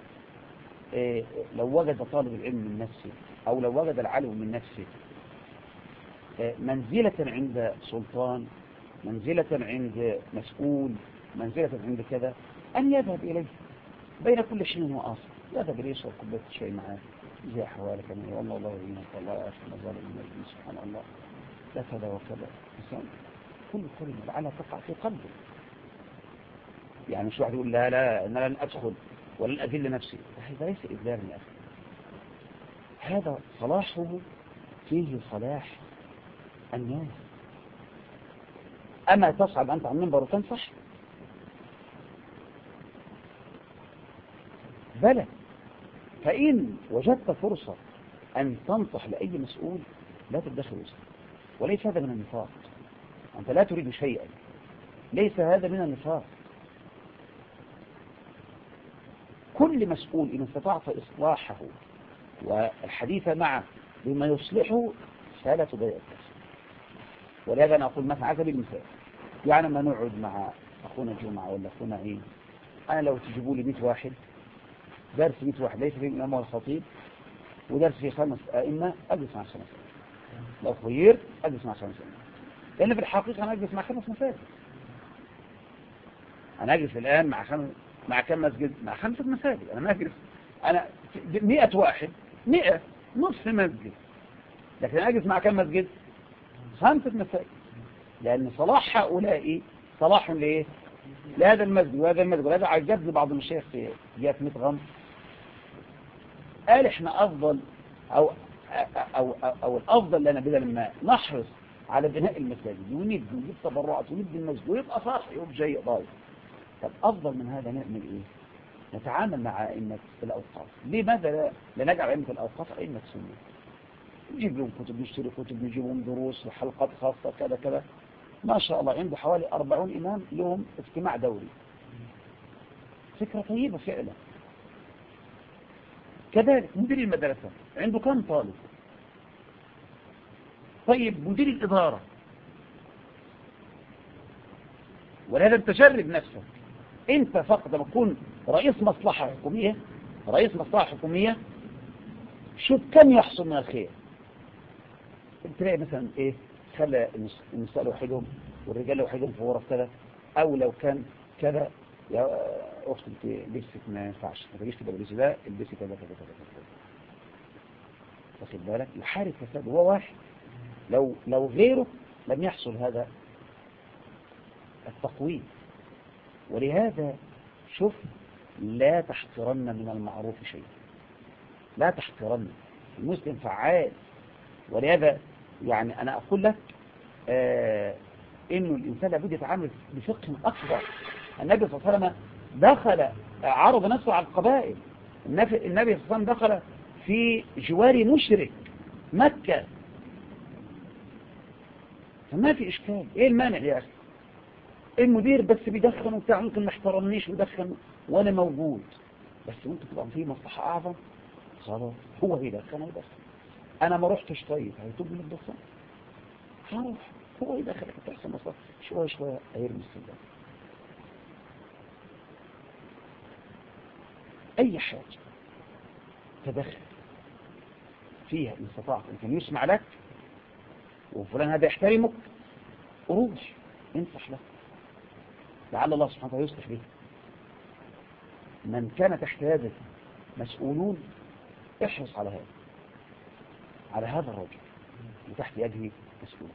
لو وجد طالب العلم من نفسه، أو لو وجد العالم من نفسه منزلة عند سلطان، منزلة عند مسؤول، منزلة عند كذا، أن يذهب إليه بين كل شيء وآخر. يذهب إليه يشرب كوباية الشاي معاه، زي أحوالك أنا والله الله يعينك والله يا أخي مظالم المجلس سبحان الله لا كذا وكذا. كل كلمة لعلها تقع في قلبه. يعني مش واحد يقول لا أنا لن أدخل ولن أذل نفسي. هذا ليس إذلال يا أخي، هذا صلاحه فيه صلاح الناس. أما تصعد أنت عن المنبر وتنصح؟ بلى. فإن وجدت فرصة أن تنصح لأي مسؤول لا تدخل وسط، وليس هذا من النفاق. أنت لا تريد شيئا، ليس هذا من النفاق. كل مسؤول إن استطعت إصلاحه والحديث معه بما يصلحه فلا تضيع الناس. ولهذا أنا أقول مثلا على سبيل المثال، يعني ما نقعد مع أخونا جمعة ولا أخونا عين، أنا لو تجيبوا لي 100 واحد درس 100 واحد ليس فيه الإمام والخطيب ودرس فيه 5 أئمة، أجلس مع 5 أئمة. لو خيرت أجلس مع 5 أئمة، لأن في الحقيقة أنا أجلس مع 5 مساجد. أنا أجلس الآن مع كم مسجد؟ مع 5 مساجد. أنا ما أجلس، أنا 100 واحد 100 نصف مسجد، لكن أنا أجلس مع كم مسجد؟ 5 مساجد. لأن صلاح هؤلاء صلاح لإيه؟ لهذا المسجد وهذا المسجد. وهذا عجبني بعض المشايخ في جهة متغم، قال إحنا أفضل أو الأفضل لنا بدل ما نحرص على بناء المساجد ونجيب تبرعات ونبني المسجد ويبقى صاحي يوم جاي ضايع. طب أفضل من هذا نعمل إيه؟ نتعامل مع أئمة الأوقاف. لماذا لا نجعل أئمة الأوقاف أئمة سنة؟ نجيب لهم كتب، نشتري كتب، نجيب لهم دروس وحلقات خاصة كذا كذا. ما شاء الله عنده حوالي 40 إمام لهم اجتماع دوري. فكرة طيبة فعلا. كذلك مدير المدرسة عنده كم طالب؟ طيب مدير الإدارة، ولهذا انت جرب نفسك انت فقط لما تكون رئيس مصلحة حكومية شوف كم يحصل من الخير. تلاقي مثلا ايه، خلى النساء لوحدهم والرجال لوحدهم في غرف كذا، او لو كان كذا يا اختي انت لبسك ما ينفعش، ما تجيش تبقى لبسي ده، البسي كذا كذا كذا. واخد بالك؟ يحارب فساد هو واحد، لو غيره لم يحصل هذا التقويم. ولهذا شوف، لا تحقرن من المعروف شيء، لا تحقرن. المسلم فعال. ولهذا يعني أنا أقول لك إنه الإنسان لابد يتعامل بفقه أكبر. النبي صلى الله عليه وسلم دخل عرض نفسه على القبائل. النبي صلى الله عليه وسلم دخل في جوار مشرك مكة، فما في إشكال. إيه المانع يا أخي؟ المدير بس بيدخن وبتاع، ممكن ما احترمنيش ويدخن وأنا موجود، بس ممكن تبقى فيه مصلحة أعظم. خلاص هو يدخن. أنا ما رحتش، طيب هيتوب من الدخان؟ هروح، هو يدخلك تحسن مصلحة شوية شوية هيرمي السلام. أي حاجة تدخل فيها إن استطاعت إن كان يسمع لك وفلان هذا يحترمك، روح انصح له، لعل الله سبحانه وتعالى يصلح به. من كان تحت يده مسؤولون احرص على هذا الرجل وتحت يده مسؤول.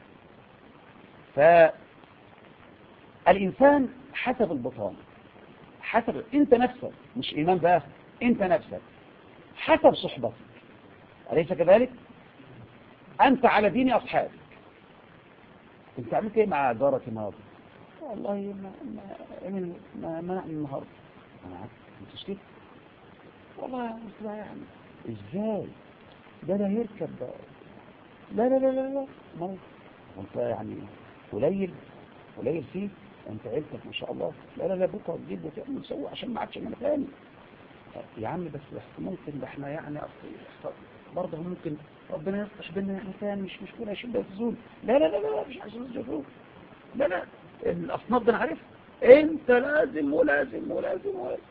فالإنسان حسب البطانة، حسب انت نفسك، مش إيمان بقى، انت نفسك حسب صحبتك، أليس كذلك؟ أنت على دين أصحابك. انت عملت ايه مع جارك النهارده؟ والله ما نعمل النهارده. انا عارف انت تشتكي، والله يعني ازاي ده يركب ده. لا لا لا لا لا، ما انت يعني قليل فيه، انت عيلتك ما شاء الله. لا لا لا، بكره تجيب وتعمل سوي عشان ما عادش من ثاني. يا عم بس ممكن ده احنا يعني برضه ممكن ربنا يفتح بينا احنا ثاني، مش مشكله شده تزول. لا لا لا لا، مش عايز تزول. لا لا، الاصناف دي انا عارفها، انت لازم ولازم ولازم ولازم.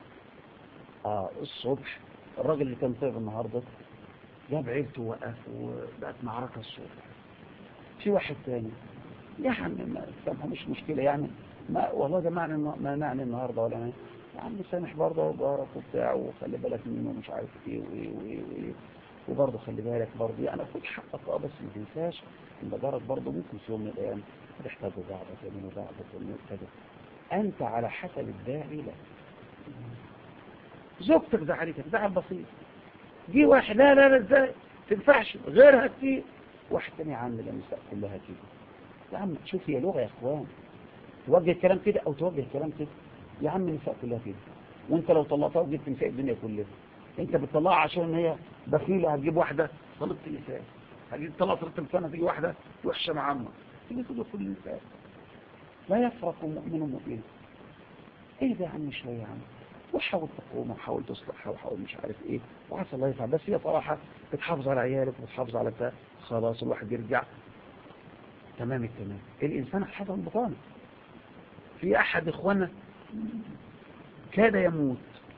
الصبح الراجل اللي كان طيب النهارده جاب عيلته وقف وبقت معركه الصبح. في واحد تاني يا عم ما سامحه، مش مشكله يعني، ما والله ده ما معنى النهارده ولا ما يا عم سامح برضه وبارك وبتاع، وخلي بالك منه ومش عارف ايه وايه وبرضه خلي بالك برضه يعني خد حقك. بس ما تنساش ان جارك برضه ممكن في يوم من الايام تحتاجوا بعض وتعملوا بعض وتعملوا كذا. انت على حسب الداعي لك. زوجتك زعلتك زعل بسيط، جه واحد لا لا لا ازاي تنفعش غيرها كتير، واحد تاني يا عم النساء كلها كده. يا عم شوف هي لغة يا اخوان، توجه الكلام كده او توجه الكلام كده. يا عم النساء كلها كده، وانت لو طلقتها وجبت نساء الدنيا كلها، انت بتطلعها عشان هي بخيلة هتجيب واحدة طلقت النساء، هتجيب طلقت طلقت سنة تيجي واحدة وحشة مع عمها تيجي تدخل كل النساء. لا يفرق مؤمن مؤمن. ايه ده يا عم شوية يا عم، وحاول تقوم وحاول تصلحها وحاول مش عارف ايه، وعسى الله يفعل. بس هي صراحة بتحافظ على عيالك وبتحافظ على بتاع، خلاص الواحد يرجع تمام التمام. الإنسان حسب البطانة. في أحد إخوانا كاد يموت،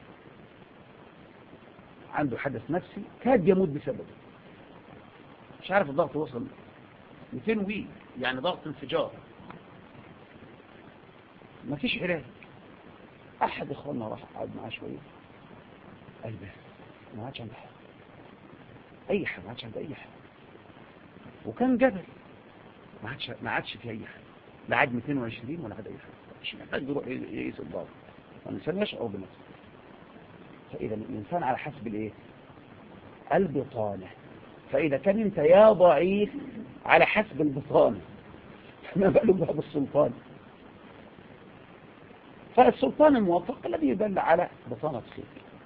عنده حدث نفسي كاد يموت بسببه، مش عارف الضغط وصل 200 وي، يعني ضغط انفجار، ما فيش علاج. أحد إخوانا راح قعد معاه شوية، قال بس ما عادش عنده حاجة، أي حاجة ما عادش عنده أي حاجة، وكان جبل ما عادش في أي حاجة، لا عاد 220 ولا عاد أي حاجة، مش محتاج يروح يقيس الضغط، الإنسان يشعر بنفسه. فإذا الإنسان على حسب الإيه؟ البطانة. فإذا كان أنت يا ضعيف على حسب البطانة، ما بالك بقى بالسلطان. فالسلطان الموفق الذي يدل على بطانة خير،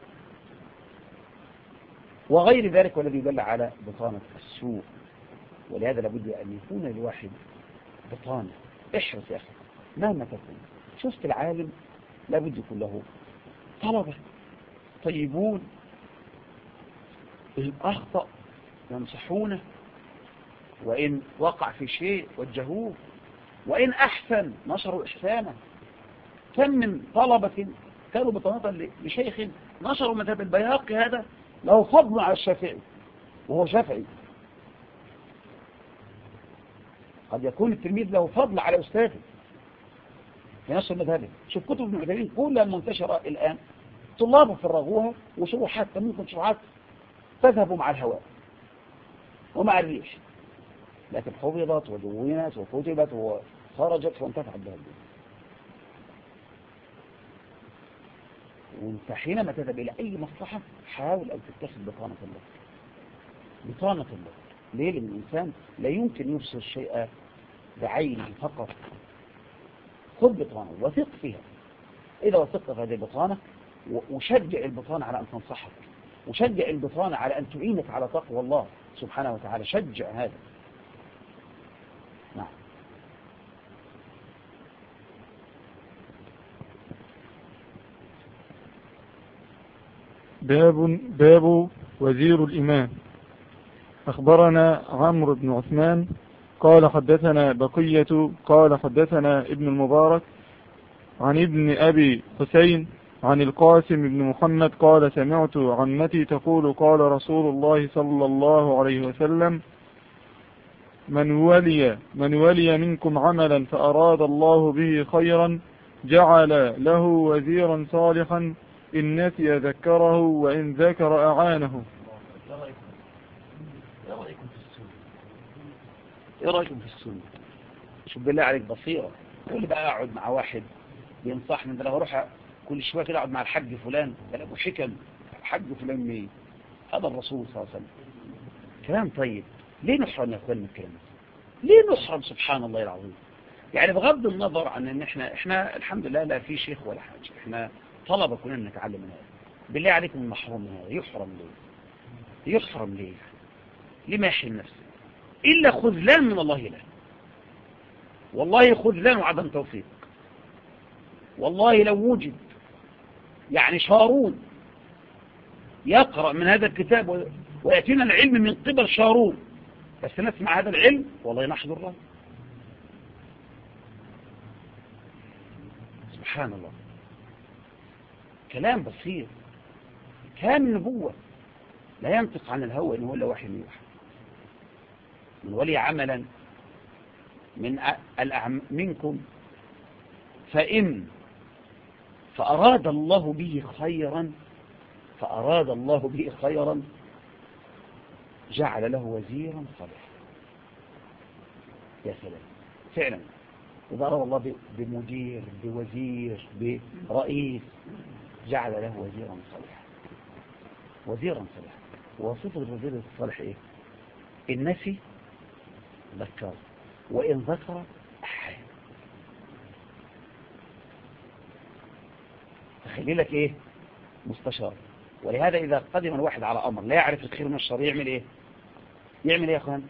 وغير ذلك والذي يدل على بطانة السوء. ولهذا لابد أن يكون الواحد بطانة. احرص يا أخي مهما تكون. شفت العالم لابد يكون له طلبة طيبون، إن أخطأ ينصحونه، وإن وقع في شيء وجهوه، وإن أحسن نشروا إحسانه. كم من طلبة كانوا بطانة لشيخ نشروا مذهب البيهقي، هذا له فضل على الشافعي وهو شافعي. قد يكون التلميذ له فضل على أستاذه في نشر مذهبه. شوف كتب ابن عثيمين كلها المنتشرة الآن طلابه فرغوها وشروحات، ممكن شروحات تذهب مع الهواء ومع الريح، لكن حفظت ودونت وكتبت وخرجت وانتفعت بها الدنيا. وانت حينما تذهب إلى أي مصلحة حاول أن تتخذ بطانة الله. بطانة الله ليه؟ لأن الإنسان لا يمكن يبصر الشيء بعينه فقط. خذ بطانة وثق فيها. إذا وثقت في هذه البطانة وشجع البطانة على أن تنصحك، وشجع البطانة على أن تعينك على تقوى الله سبحانه وتعالى، شجع هذا. نعم. باب وزير الإمام. أخبرنا عمرو بن عثمان قال حدثنا بقية قال حدثنا ابن المبارك عن ابن أبي حسين عن القاسم بن محمد قال سمعت عمتي تقول قال رسول الله صلى الله عليه وسلم من ولي منكم عملا فأراد الله به خيرا جعل له وزيرا صالحا إن نسي ذكره وإن ذكر أعانه. ايه رأيكم في السنة؟ شوف بالله عليك بصيرة. تقول لي بقى اقعد مع واحد بينصحني، ده لو اروح كل شويه كده اقعد مع الحاج فلان، ده ابو حكم. الحاج فلان مين؟ هذا الرسول صلى الله عليه وسلم. كلام طيب. ليه نحرم يا اخواننا الكلام؟ ليه نحرم؟ سبحان الله العظيم. يعني بغض النظر عن ان احنا الحمد لله لا في شيخ ولا حاجه، احنا طلبه كنا نتعلم من هذا. بالله عليكم المحروم من هذا يحرم ليه؟ يحرم ليه؟ ليه ما يحرم نفسه؟ الا خذلان من الله له. والله خذلان وعدم توفيق. والله لو وجد يعني شارون يقرأ من هذا الكتاب ويأتينا العلم من قبل شارون، بس نسمع هذا العلم والله نحضر له. سبحان الله. كلام بسيط، كلام نبوة، لا ينطق عن الهوى إن هو إلا وحي يوحى. من ولي عملا منكم فإن فأراد الله به خيرا جعل له وزيرا صالحا. يا سلام. فعلا إذا أراد الله بمدير بوزير برئيس جعل له وزيرا صالحا. وزيرا صالحا. وصفة الوزير الصالح ايه؟ إن نسي ذكر، وإن ذكر أحيا. تخلي لك ايه؟ مستشار. ولهذا إذا قدم الواحد على أمر لا يعرف الخير من الشر يعمل ايه؟ يعمل ايه يا اخوان؟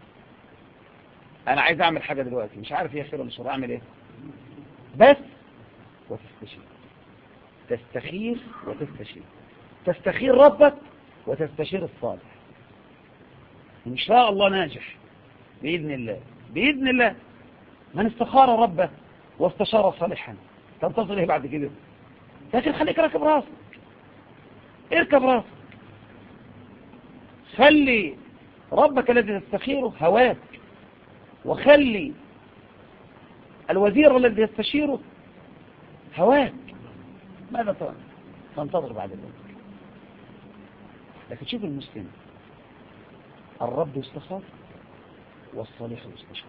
أنا عايز أعمل حاجة دلوقتي مش عارف هي خير ولا شر، أعمل ايه؟ بس وتستشير. تستخير وتستشير. تستخير ربك وتستشير الصالح. إن شاء الله ناجح بإذن الله. بإذن الله. من استخار ربه واستشار صالحا تنتصر ايه بعد كده؟ لكن خليك راكب راسك، اركب راسك، خلي ربك الذي تستخيره هواك، وخلي الوزير الذي يستشيره هواك. ماذا تنتظر بعد ذلك؟ لكن شوف المسلم، الرب يستخار والصالح يستشار.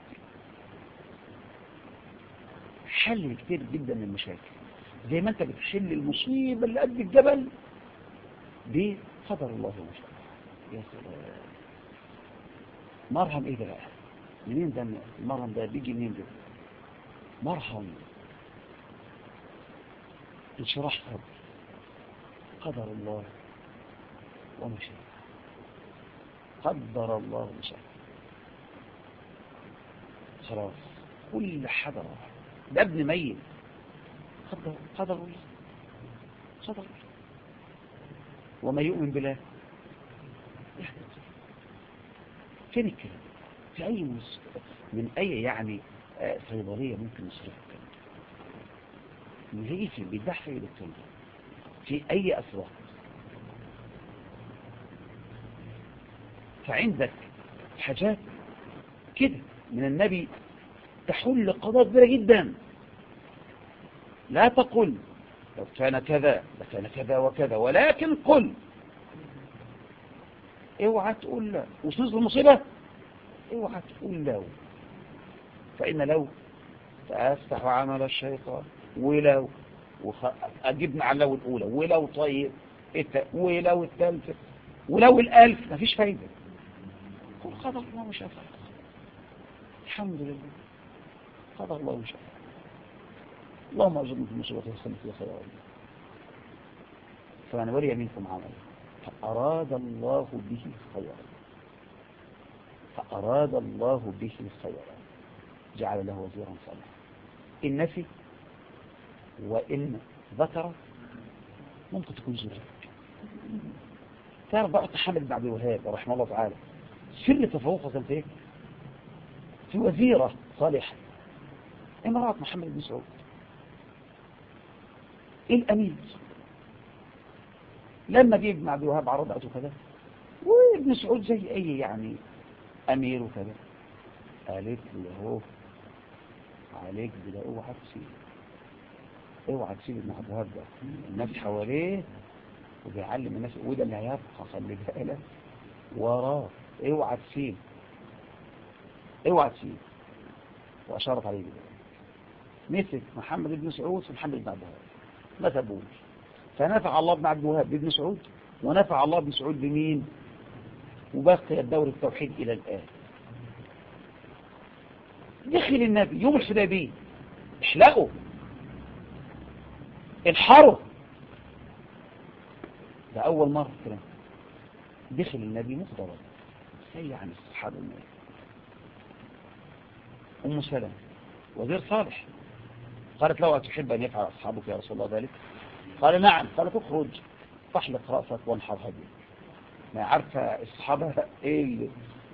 حل كتير جدا من المشاكل. زي ما انت بتحل المصيبة اللي قد الجبل دي قدر الله ما شاء. يا سلام. مرهم ايه ده بقى؟ منين ده المرهم ده؟ بيجي منين ده؟ مرهم انشراح صدر. قدر الله وما شاء. قدر الله ما شاء. خلاص كل حدا راح. ده ابن ميت. قدر الله. قدر الله. وما يؤمن بالله فين الكلام؟ في أي من أي يعني صيدلية ممكن نصرف الكلام؟ من هي في بيدح في الدكتور في أي أسواق؟ فعندك حاجات كده من النبي تحل قضاء كبيرة جدا. لا تقل لو كان كذا لكان كذا وكذا، ولكن قل. اوعى تقول لا وصوص المصيبة. اوعى تقول لو، فإن لو تفتح عمل الشيطان. ولو أجبنا على لو الأولى، ولو طيب ولو الثالثة، ولو الألف، مفيش فايدة. قل قدر الله ما شاء فعل. الحمد لله قدر الله ما شاء فعل. اللهم أرزقنا في المصيبة والسنة في خير. فمن ولي منكم عملا فأراد الله به خيرا، فأراد الله به خيرا جعل له وزيرا صالحا. إن نسي وإن ذكر ممكن تكون زوجك. تعرف بقى محمد بن عبد الوهاب رحمه الله تعالى سر تفوقه كان في ايه؟ في وزيرة صالحة امرأة محمد بن سعود الأمين. لما جه ابن عبد الوهاب عرضته كذا، وابن سعود زي أي يعني أمير وكذا، قالت له عليك بلا اوعى تسيب، اوعى تسيب ابن عبد الوهاب ده، الناس حواليه وبيعلم الناس، وده اللي هيبقى خلي بالك وراه، اوعى تسيب اوعى تسيب. واشارت عليه كده. مسك محمد بن سعود في محمد بن عبد الوهاب ما سابوش. فنفع الله بن عبد الوهاب بابن سعود، ونفع الله بن سعود بمين؟ وبقي الدور التوحيد الى الان. دخل النبي يوم الحديبيه احلقوا انحروا، ده اول مره كده دخل النبي مخضرا سيء عن الصحابه. ام سلمة وزير صالح قالت له أتحب أن يفعل أصحابك يا رسول الله ذلك؟ قال نعم. قالت اخرج فاحلق رأسك وانحر هديك. ما عارفة الصحابة ايه اللي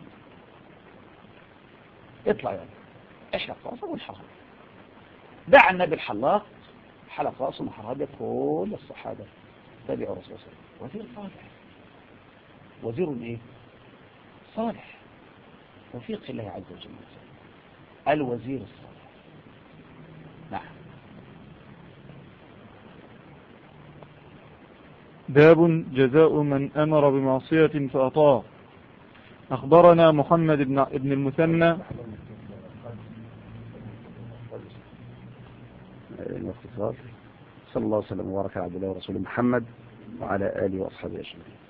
اطلع يعني احلق رأسك وانحر هديك. دعا النبي الحلاق حلق رأسه وانحر هديك. كل الصحابة تبعوا رسول الله. وزير صالح، وزير ايه؟ صالح. توفيق الله عز وجل. الوزير الصالح. نعم. باب جزاء من أمر بمعصية فأطاع. أخبرنا محمد بن المثنى الاختصار. صلى الله وسلم وبارك على عبد الله ورسوله محمد وعلى آله وأصحابه أجمعين.